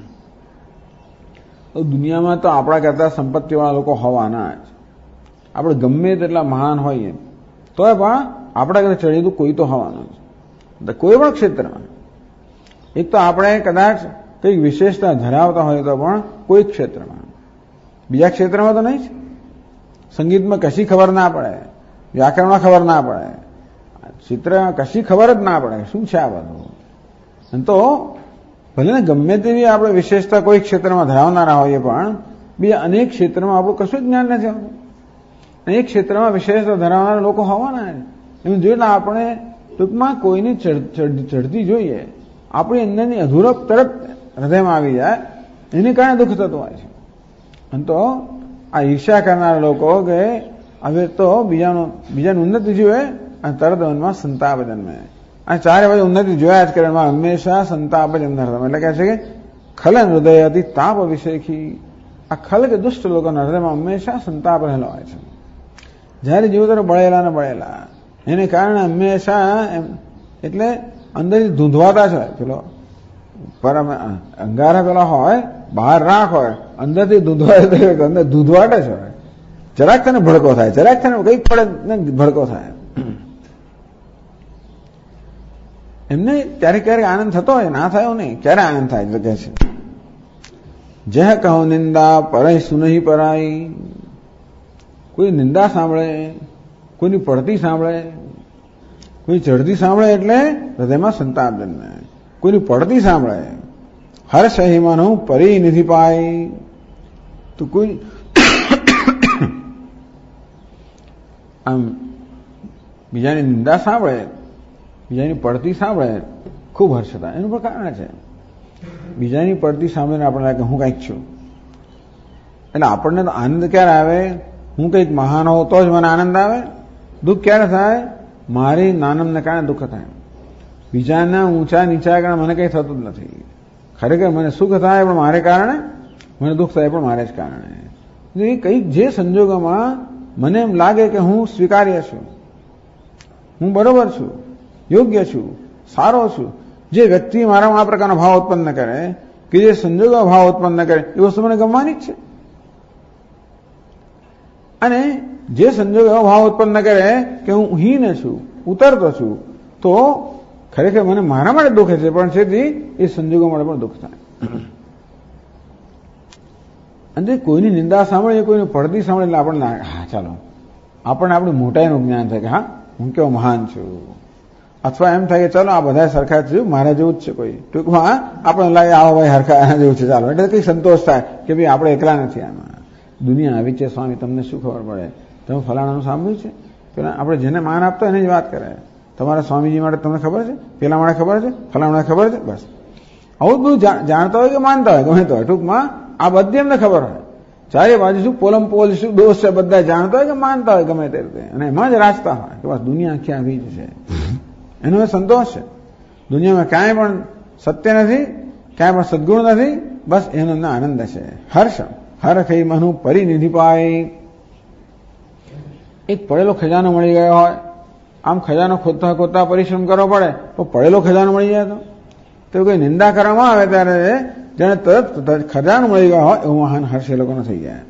તો દુનિયામાં તો આપણા કરતા સંપત્તિવાળા લોકો હોવાના જ. આપણે ગમે તેટલા મહાન હોઈએ તોય પણ આપણા કરતા ચડીતું કોઈ તો હોવાનું જ, કોઈ પણ ક્ષેત્રમાં. એક તો આપણે કદાચ કંઈક વિશેષતા ધરાવતા હોય તો પણ કોઈ ક્ષેત્રમાં, બીજા ક્ષેત્રમાં તો નહીં જ. સંગીતમાં કશી ખબર ના પડે, વ્યાકરણમાં ખબર ના પડે, ચિત્ર કશી ખબર જ ના પડે શું છે આ બધું. અને તો ભલે ને ગમે તેવી આપણે વિશેષતા કોઈ ક્ષેત્રમાં ધરાવનારા હોઈએ પણ બીજા અનેક ક્ષેત્રમાં આપણું કશું જ જ્ઞાન નથી આવતું. અનેક ક્ષેત્રમાં વિશેષતા ધરાવનારા લોકો હોવાના એમ જોઈએ આપણે ટૂંકમાં કોઈની ચડતી જોઈએ આપણી અંદરની અધૂરપ તરત હૃદયમાં આવી જાય, એને કારણે દુઃખ થતું હોય છે. અને તો આ ઈર્ષા કરનારા લોકો કે હવે તો બીજાની ઉન્નતિ જોઈએ અને તરત મનમાં સંતાપ જન્મે. આ ચારે બાજુ ઉન્નતિ જોયા જ કરે, હંમેશા સંતાપ જ અંદર એટલે કહે છે કે ખલન હૃદય અતિ તાપ વિષયથી. આ ખલ કે દુષ્ટ લોકોના હૃદયમાં હંમેશા સંતાપ રહેલો હોય છે. જ્યારે જીવો ત્યારે બળેલા ને બળેલા, એને કારણે હંમેશા એટલે અંદરથી ધૂંધવાતા છે. પેલો પરમ અંગારા પેલા હોય બહાર રાખ હોય, અંદરથી ધૂંધવાય, અંદર ધૂંધવાટ જ હોય. જરાક તને ભડકો થાય, જરાક તને કંઈક પડે ને ભડકો થાય. એમને ક્યારેક ક્યારેક આનંદ થતો હોય, ના થયો નહીં, ક્યારે આનંદ થાય એટલે કહે છે જહ કહો નિંદા પરય સુનહી પરાઈ. કોઈ નિંદા સાંભળે, કોઈની પડતી સાંભળે, કોઈ ચડતી સાંભળે એટલે હૃદયમાં સંતાપ જન્મે. કોઈની પડતી સાંભળે હર્ષ હિમાનું પરિનિધિ પાય. તો કોઈ આમ બીજાની નિંદા સાંભળે, બીજાની પડતી સાંભળે, ખૂબ હર્ષ થાય. એનું પણ કારણ છે બીજાની પડતી સાંભળીને આપણે લાગે હું કંઈક છું. એટલે આપણને તો આનંદ ક્યારે આવે, હું કંઈક મહાન હોઉં તો જ મને આનંદ આવે. દુઃખ ક્યારે થાય, મારી નાનમને કારણે દુઃખ થાય. બીજાના ઊંચા નીચા કારણે મને કંઈ થતું જ નથી. ખરેખર મને સુખ થાય પણ મારે કારણે, મને દુઃખ થાય પણ મારે જ કારણે. કંઈક જે સંજોગોમાં મને એમ લાગે કે હું સ્વીકાર્ય છું, હું બરોબર છું, યોગ્ય છું, સારો છું, જે વ્યક્તિ મારામાં આ પ્રકારનો ભાવ ઉત્પન્ન કરે કે જે સંજોગો ભાવ ઉત્પન્ન કરે એ વસ્તુ મને ગમવાની જ છે. અને જે સંજોગો એવો ભાવ ઉત્પન્ન કરે કે હું હીન છું, ઉતરતો છું, તો ખરેખર મને મારા માટે દુઃખ છે પણ છેથી એ સંજોગો માટે પણ દુઃખ થાય. અને કોઈની નિંદા સાંભળે, કોઈની પડતી સાંભળે એટલે આપણને હા ચાલો આપણને આપણી મોટાઈનું જ્ઞાન થાય કે હા હું કેવો મહાન છું. અથવા એમ થાય કે ચાલો આ બધા સરખા છે, મારા જેવું જ છે કોઈ. ટૂંકમાં આપણને લાગે આવો ભાઈ હરખા એના જેવું છે ચાલો, એટલે કંઈક સંતોષ થાય કે ભાઈ આપણે એકલા નથી આમાં. દુનિયા આવી છે સ્વામી, તમને શું ખબર પડે, તમે ફલાણાનું સાંભળ્યું છે. પેલા આપણે જેને માન આપતો એની જ વાત કરે. તમારા સ્વામીજી માટે તમને ખબર છે, પેલા માટે ખબર છે, ફલાણા ખબર છે, બસ આવું બધું જાણતા હોય કે માનતા હોય ગમે તો હોય. ટૂંકમાં આ બધી એમને ખબર હોય, ચારે બાજુ શું પોલમ પોલ શું દોષ છે બધા જાણતા હોય કે માનતા હોય ગમે તે રીતે, અને એમાં જ રાજતા હોય કે બસ દુનિયા આખી આવી જ છે. એનો સંતોષ છે. દુનિયામાં ક્યાંય પણ સત્ય નથી, ક્યાંય પણ સદગુણ નથી, બસ એનો આનંદ છે. હર્ષ હરખઈ મનુ પરિનિધિ પાય. એક પડેલો ખજાનો મળી ગયો હોય, આમ ખજાનો ખોદતા ખોદતા પરિશ્રમ કરવો પડે તો પડેલો ખજાનો મળી જાય તો કોઈ નિંદા કરવામાં આવે ત્યારે જેને તરત ખજાનો મળી ગયો હોય એવું મહાન હર્ષ એ લોકોનો થઈ જાય.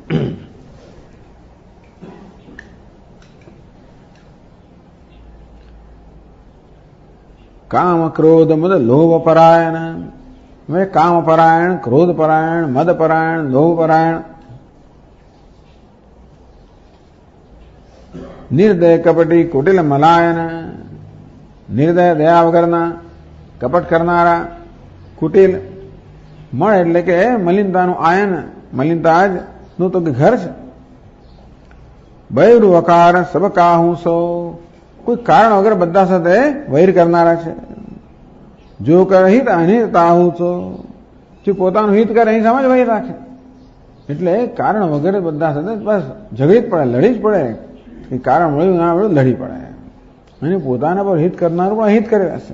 કામ ક્રોધ મદ લોભ પરાયણ. હવે કામ પરાયણ, ક્રોધ પરાયણ, મદ પરાયણ, લોભ પરાયણ, નિર્દય કપટી કુટિલ મલાયન. નિર્દય દયા વગરના, કપટ કરનારા, કુટિલ મળ એટલે કે મલિનતાનું આયન, મલિનતા જ નું તો ઘર છે. બૈરુ વકાર સબ કાહું સો. કોઈ કારણ વગર બધા સાથે વૈર કરનારા છે. જો કર હિત અનિત તાહુ છો. જે પોતાનું હિત કરે અહીં સામે જ વૈર રાખે. એટલે કારણ વગર બધા સાથે બસ ઝઘડી જ પડે, લડી જ પડે. એ કારણ મળ્યું ના મળ્યું લડી પડે. અને પોતાના પર હિત કરનારું પણ હિત કરે હશે.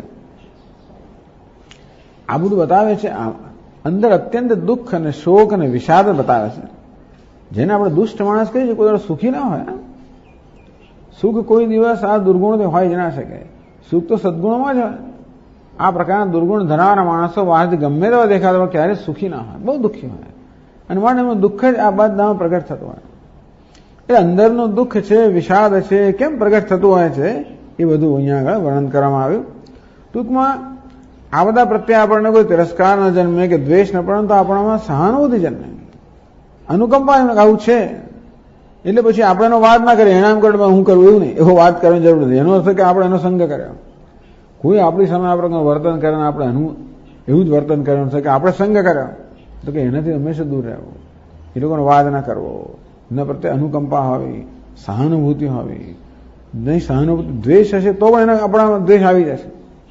આ બધું બતાવે છે. અંદર અત્યંત દુઃખ અને શોક અને વિષાદ બતાવે છે. જેને આપણે દુષ્ટ માણસ કહીએ છીએ કોઈ સુખી ના હોય. સુખ કોઈ દિવસ આ દુર્ગુણથી હોય જ ના શકે. સુખ તો સદગુણમાં જ હોય. આ પ્રકારના દુર્ગુણ ધરાવવાના માણસો બહારથી ગમે તેવા દેખાતા હોય ક્યારેય સુખી ના હોય, બહુ દુઃખી હોય. અને માટે એમાં દુઃખ જ આ બધામાં પ્રગટ થતું હોય. એ અંદરનું દુઃખ છે, વિષાદ છે, કેમ પ્રગટ થતું હોય છે એ બધું અહીંયા આગળ વર્ણન કરવામાં આવ્યું. ટૂંકમાં આ બધા પ્રત્યે આપણને કોઈ તિરસ્કાર ન જન્મે કે દ્વેષ ન પડે તો આપણામાં સહાનુભૂતિ જન્મે, અનુકંપા. આવું છે એટલે પછી આપણે એનો વાદ ના કરીએ, એનામ કરવા હું કરું એવું નહીં, એવો વાત કરવાની જરૂર નથી. એનો અર્થ કે આપણે એનો સંગ કર્યો. કોઈ આપણી સામે આપણે વર્તન કરે આપણે એનું એવું જ વર્તન કરવાનું છે કે આપણે સંગ કર્યો તો કે એનાથી હંમેશા દૂર રહેવું, એ લોકોનો વાદ ના કરવો, એના પ્રત્યે અનુકંપા હોવી, સહાનુભૂતિ હોવી. નહીં સહાનુભૂતિ દ્વેષ હશે તો પણ એના આપણામાં દ્વેષ આવી જશે.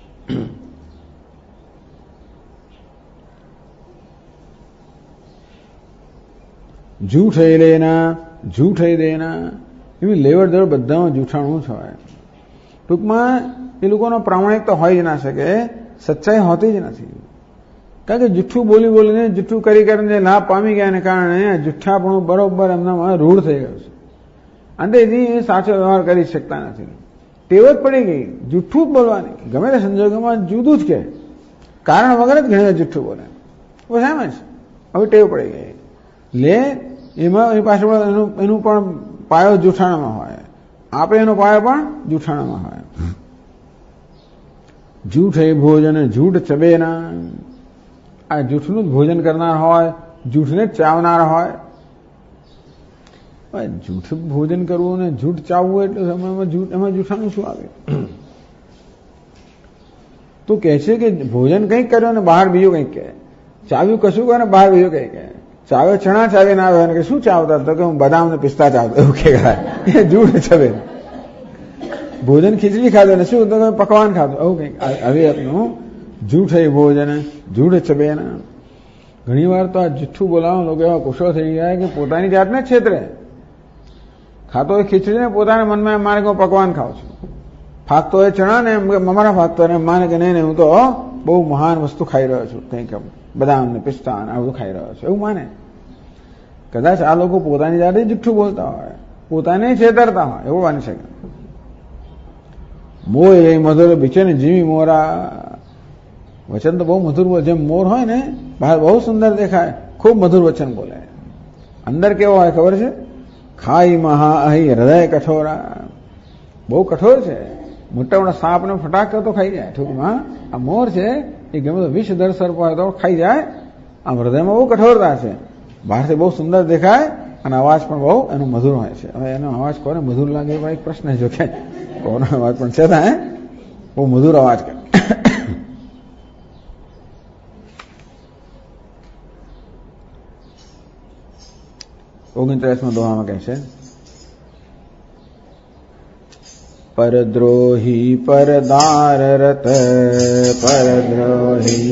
જૂઠ હઈ લેના, જૂઠ હઈ દેના, એવી લેવડ દેવડ બધામાં જૂઠાણું થવાય. ટૂંકમાં એ લોકોનો પ્રામાણિક તો હોય જ ના શકે, સચ્ચાઈ હોતી જ નથી. કારણ કે જુઠ્ઠું બોલી બોલીને જુઠ્ઠું કરી કરીને લાભ પામી ગયાને કારણે જુઠ્ઠાપણું બરોબર એમનામાં રૂઢ થઈ ગયું છે. અંતેથી સાચો વ્યવહાર કરી શકતા નથી. ટેવ જ પડી ગઈ જુઠ્ઠું જ બોલવાની, ગમે તે સંજોગોમાં જુદું જ કે કારણ વગર જ ઘણી વાર જુઠ્ઠું બોલે. બસ એમ જ હવે ટેવ પડી ગઈ. લે એમાં એ પાછળ એનું પણ પાયો જૂઠાણામાં હોય, આપે એનો પાયો પણ જૂઠાણામાં હોય. જૂઠ એ ભોજન જૂઠ ચબેના, આ જૂઠનું જ ભોજન કરનાર હોય, જૂઠને જ ચાવનાર હોય. જૂઠ ભોજન કરવું ને જૂઠ ચાવવું એટલે એમાં જૂઠાનું શું આવે? તો કહે છે કે ભોજન કંઈક કર્યો ને બહાર બીજું કંઈક કહે, ચાવ્યું કશું કરે ને બહાર બીજું કંઈક કહે. ચાવે ચણા ચાવી ના આવે કે શું ચાવતા તો કે હું બદામ ને પિસ્તા ચાવતો, એવું કે એ જૂઠ ચબે. ભોજન ખીચડી ખાધો ને શું તો પકવાન ખાધો, એવું કંઈક આવી આપનું જૂઠ એ ભોજન જૂઠ ચબેના. ઘણી વાર તો આ જુઠ્ઠું બોલાવો લોકો એવા કુશળ થઈ ગયા કે પોતાની જાતને જ છેતરે. ખાતો હોય ખીચડીને પોતાના મનમાં મારે કે હું પકવાન ખાઉં છું, ફાકતો હોય ચણા ને અમારા ફાકતો ને માને કે નહીં હું તો બહુ મહાન વસ્તુ ખાઈ રહ્યો છું, કંઈક બદામ ને પિસ્તા આ બધું ખાઈ રહ્યો છું એવું માને. કદાચ આ લોકો પોતાની જાતે જુઠ્ઠું બોલતા હોય, પોતાને છેતરતા હોય એવું માની શકે. મોર એ મધુર બીચે ને જીવી મોરા, વચન તો બહુ મધુર બોલે. જેમ મોર હોય ને બહાર બહુ સુંદર દેખાય, ખૂબ મધુર વચન બોલે, અંદર કેવો હોય ખબર છે? ખાઈ મહા અહી હૃદય કઠોરા, બહુ કઠોર છે. મોટા મોટા સાપને ફટાક તો ખાઈ જાય. ટૂંકમાં આ મોર છે એ ગમે તો વિષધર સર્પ હોય તો ખાઈ જાય. આમ હૃદયમાં બહુ કઠોરતા છે, બહારથી બહુ સુંદર દેખાય અને અવાજ પણ બહુ એનો મધુર હોય છે. હવે એનો અવાજ કોને મધુર લાગે એ એક પ્રશ્ન જો કે કોનો અવાજ પણ છે ને બહુ મધુર અવાજ કરે. 39 દોહામાં કહે છે પરદ્રોહી પરદાર રત, પરદ્રોહી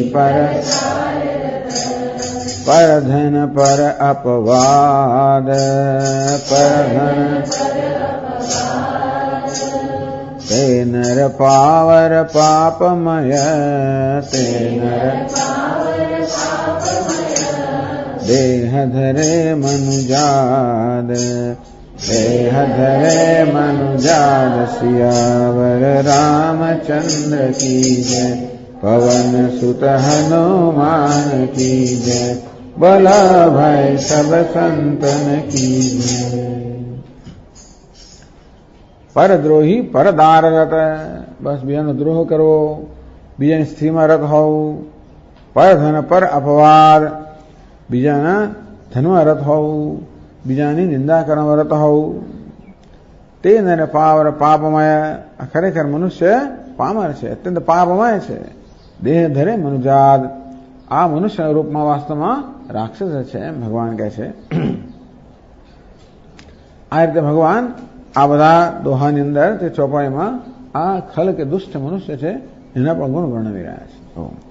પરધન પર અપવાદ, પરધન તે નર પાવર પાપમય, તે નર દેહ ધરે મનુજાદ, દેહ ધરે મનુજાદ. સિયાવર રામચંદ્ર કી જય, પવન સુત હનુમાન કી જય, બલ ભય સબ સંતન કી જય. પરદ્રોહી પરદાર રત, બસ બીજાનો દ્રોહ કરવો, બીજાની સ્થિતિમાં રત હોવું. પરધન પર અપવાદ, બીજાના ધનમાં રત હોવું, બીજાની નિંદા કરવામાં રત હોવું. તે નર પાવર પાપમય, ખરેખર મનુષ્ય પામર છે, અત્યંત પાપમય છે. દેહ ધરે મનુજાદ, આ મનુષ્ય રૂપમાં વાસ્તવમાં રાક્ષસ છે એમ ભગવાન કહે છે. આ રીતે ભગવાન આ બધા દોહાની અંદર તે ચોપાઈમાં આ ખલ કે દુષ્ટ મનુષ્ય છે એના પણ ગુણ વર્ણવી રહ્યા છે.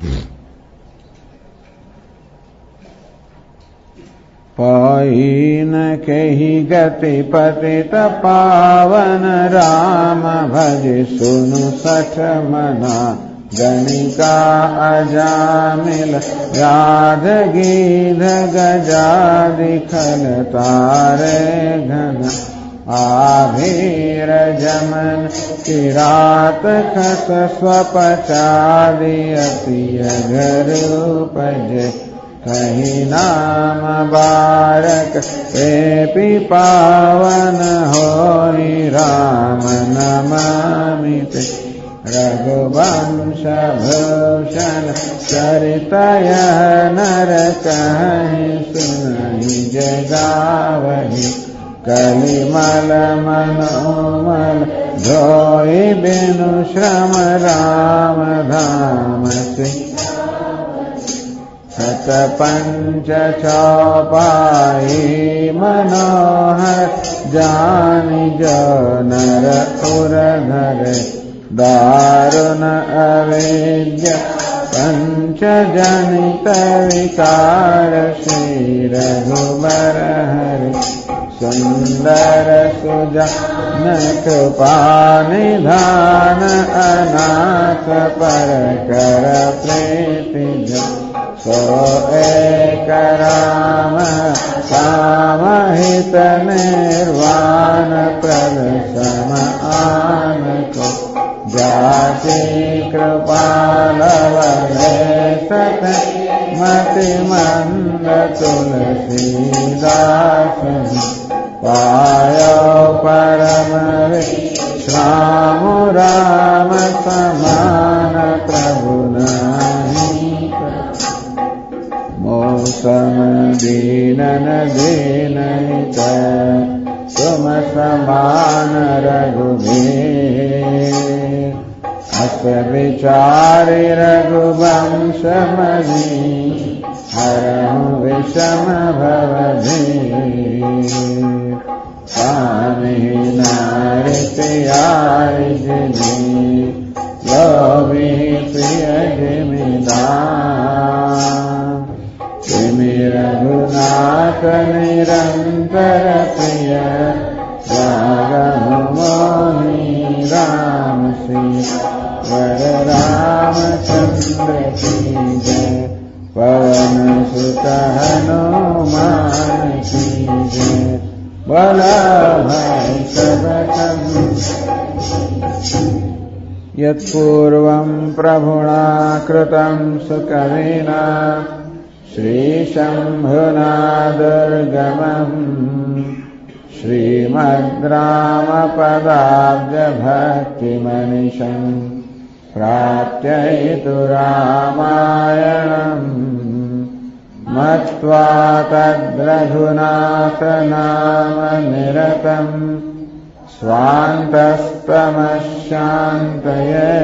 પાઈન કહી ગતિ પતિત પાવન, રામ ભજ સુનુ સઠ મના, ગણિકા અજામિલ ગાધ ગીધ ગજાદિ ખલ તારે ઘન, આભીર જમન કિરાત ખસ સ્વપચાદિ અપિય ઘર ઉપજે, કહી નામ બારક પ્રેપી પાવન હોઈ, રામ નમામિ તે રઘુવંશ बचन चरित यह नर कहि सुनहि जय गावहि कलिमल मनोमल धोई बिनु श्रम राम धाम से सत पंच चौपाई मनोहर जानि जो नर उर धर दारुण अवेद्य पंच जनित विकार श्री रघुबर हरि सुंदर सुजान कृपा निधान अनाथ पर कर प्रीति सो एक राम सामहित निर्वाण प्रद सम आन को जाति कृपालवले सत मति मंद तुलसीदास पायो परम विश्राम राम समान प्रभु नहीं मौसम दीनन दीनहित तुम समान रघुवीर अस विचारि रघुवंश मही हरहु विषम भवधीर पानि नारि प्यारि जिनि लोभी प्रिय जिमिदान तिमि रघुनाथ निरंतर प्रिय रागहु मोहि राम श्री वर रामचंद्र की जय पवन सुत हनुमान की जय बोला भाई सब यत्पूर्वं प्रभुना कृतं सुकविना श्रीशम्भुना दुर्गमम् श्रीमद्रामपदाब्जभक्तिमनिशम् प्राप्त्यैतु रामायणम् मत्वा तद्रघुनाथनामनिरतम् स्वान्तस्तमशान्तये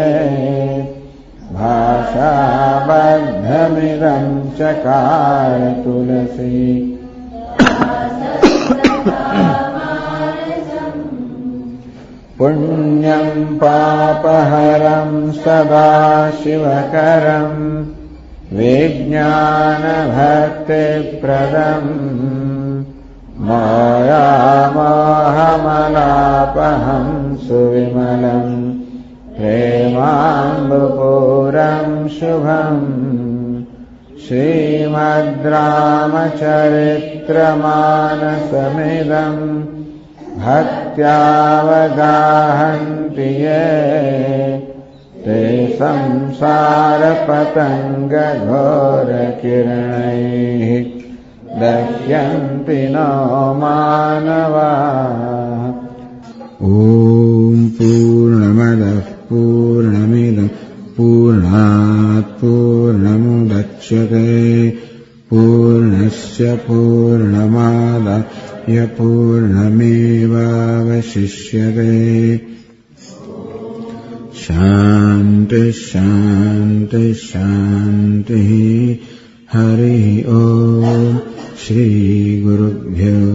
भाषाबद्धमिदं चकार तुलसी पुण्यं पापहरं सदा शिवकरं विज्ञानभक्तिप्रदम् मायामोहमलापहं सुविमलम् प्रेमाम्बुपूरं शुभम् श्रीमद्रामचरित्रमानसमिदम् भक्त्यावगाहन्ति ये ते संसारपतङ्गघोरकिरणैः दह्यन्ति नो मानवाः। ॐ पूर्णमदः पूर्णमिदं पूर्णात् पूर्णमुदच्यते पूर्णस्य पूर्णमादाय पूर्णमेवावशिष्यते। शान्ति शान्ति शान्तिः। हरिः ॐ श्रीगुरुभ्यो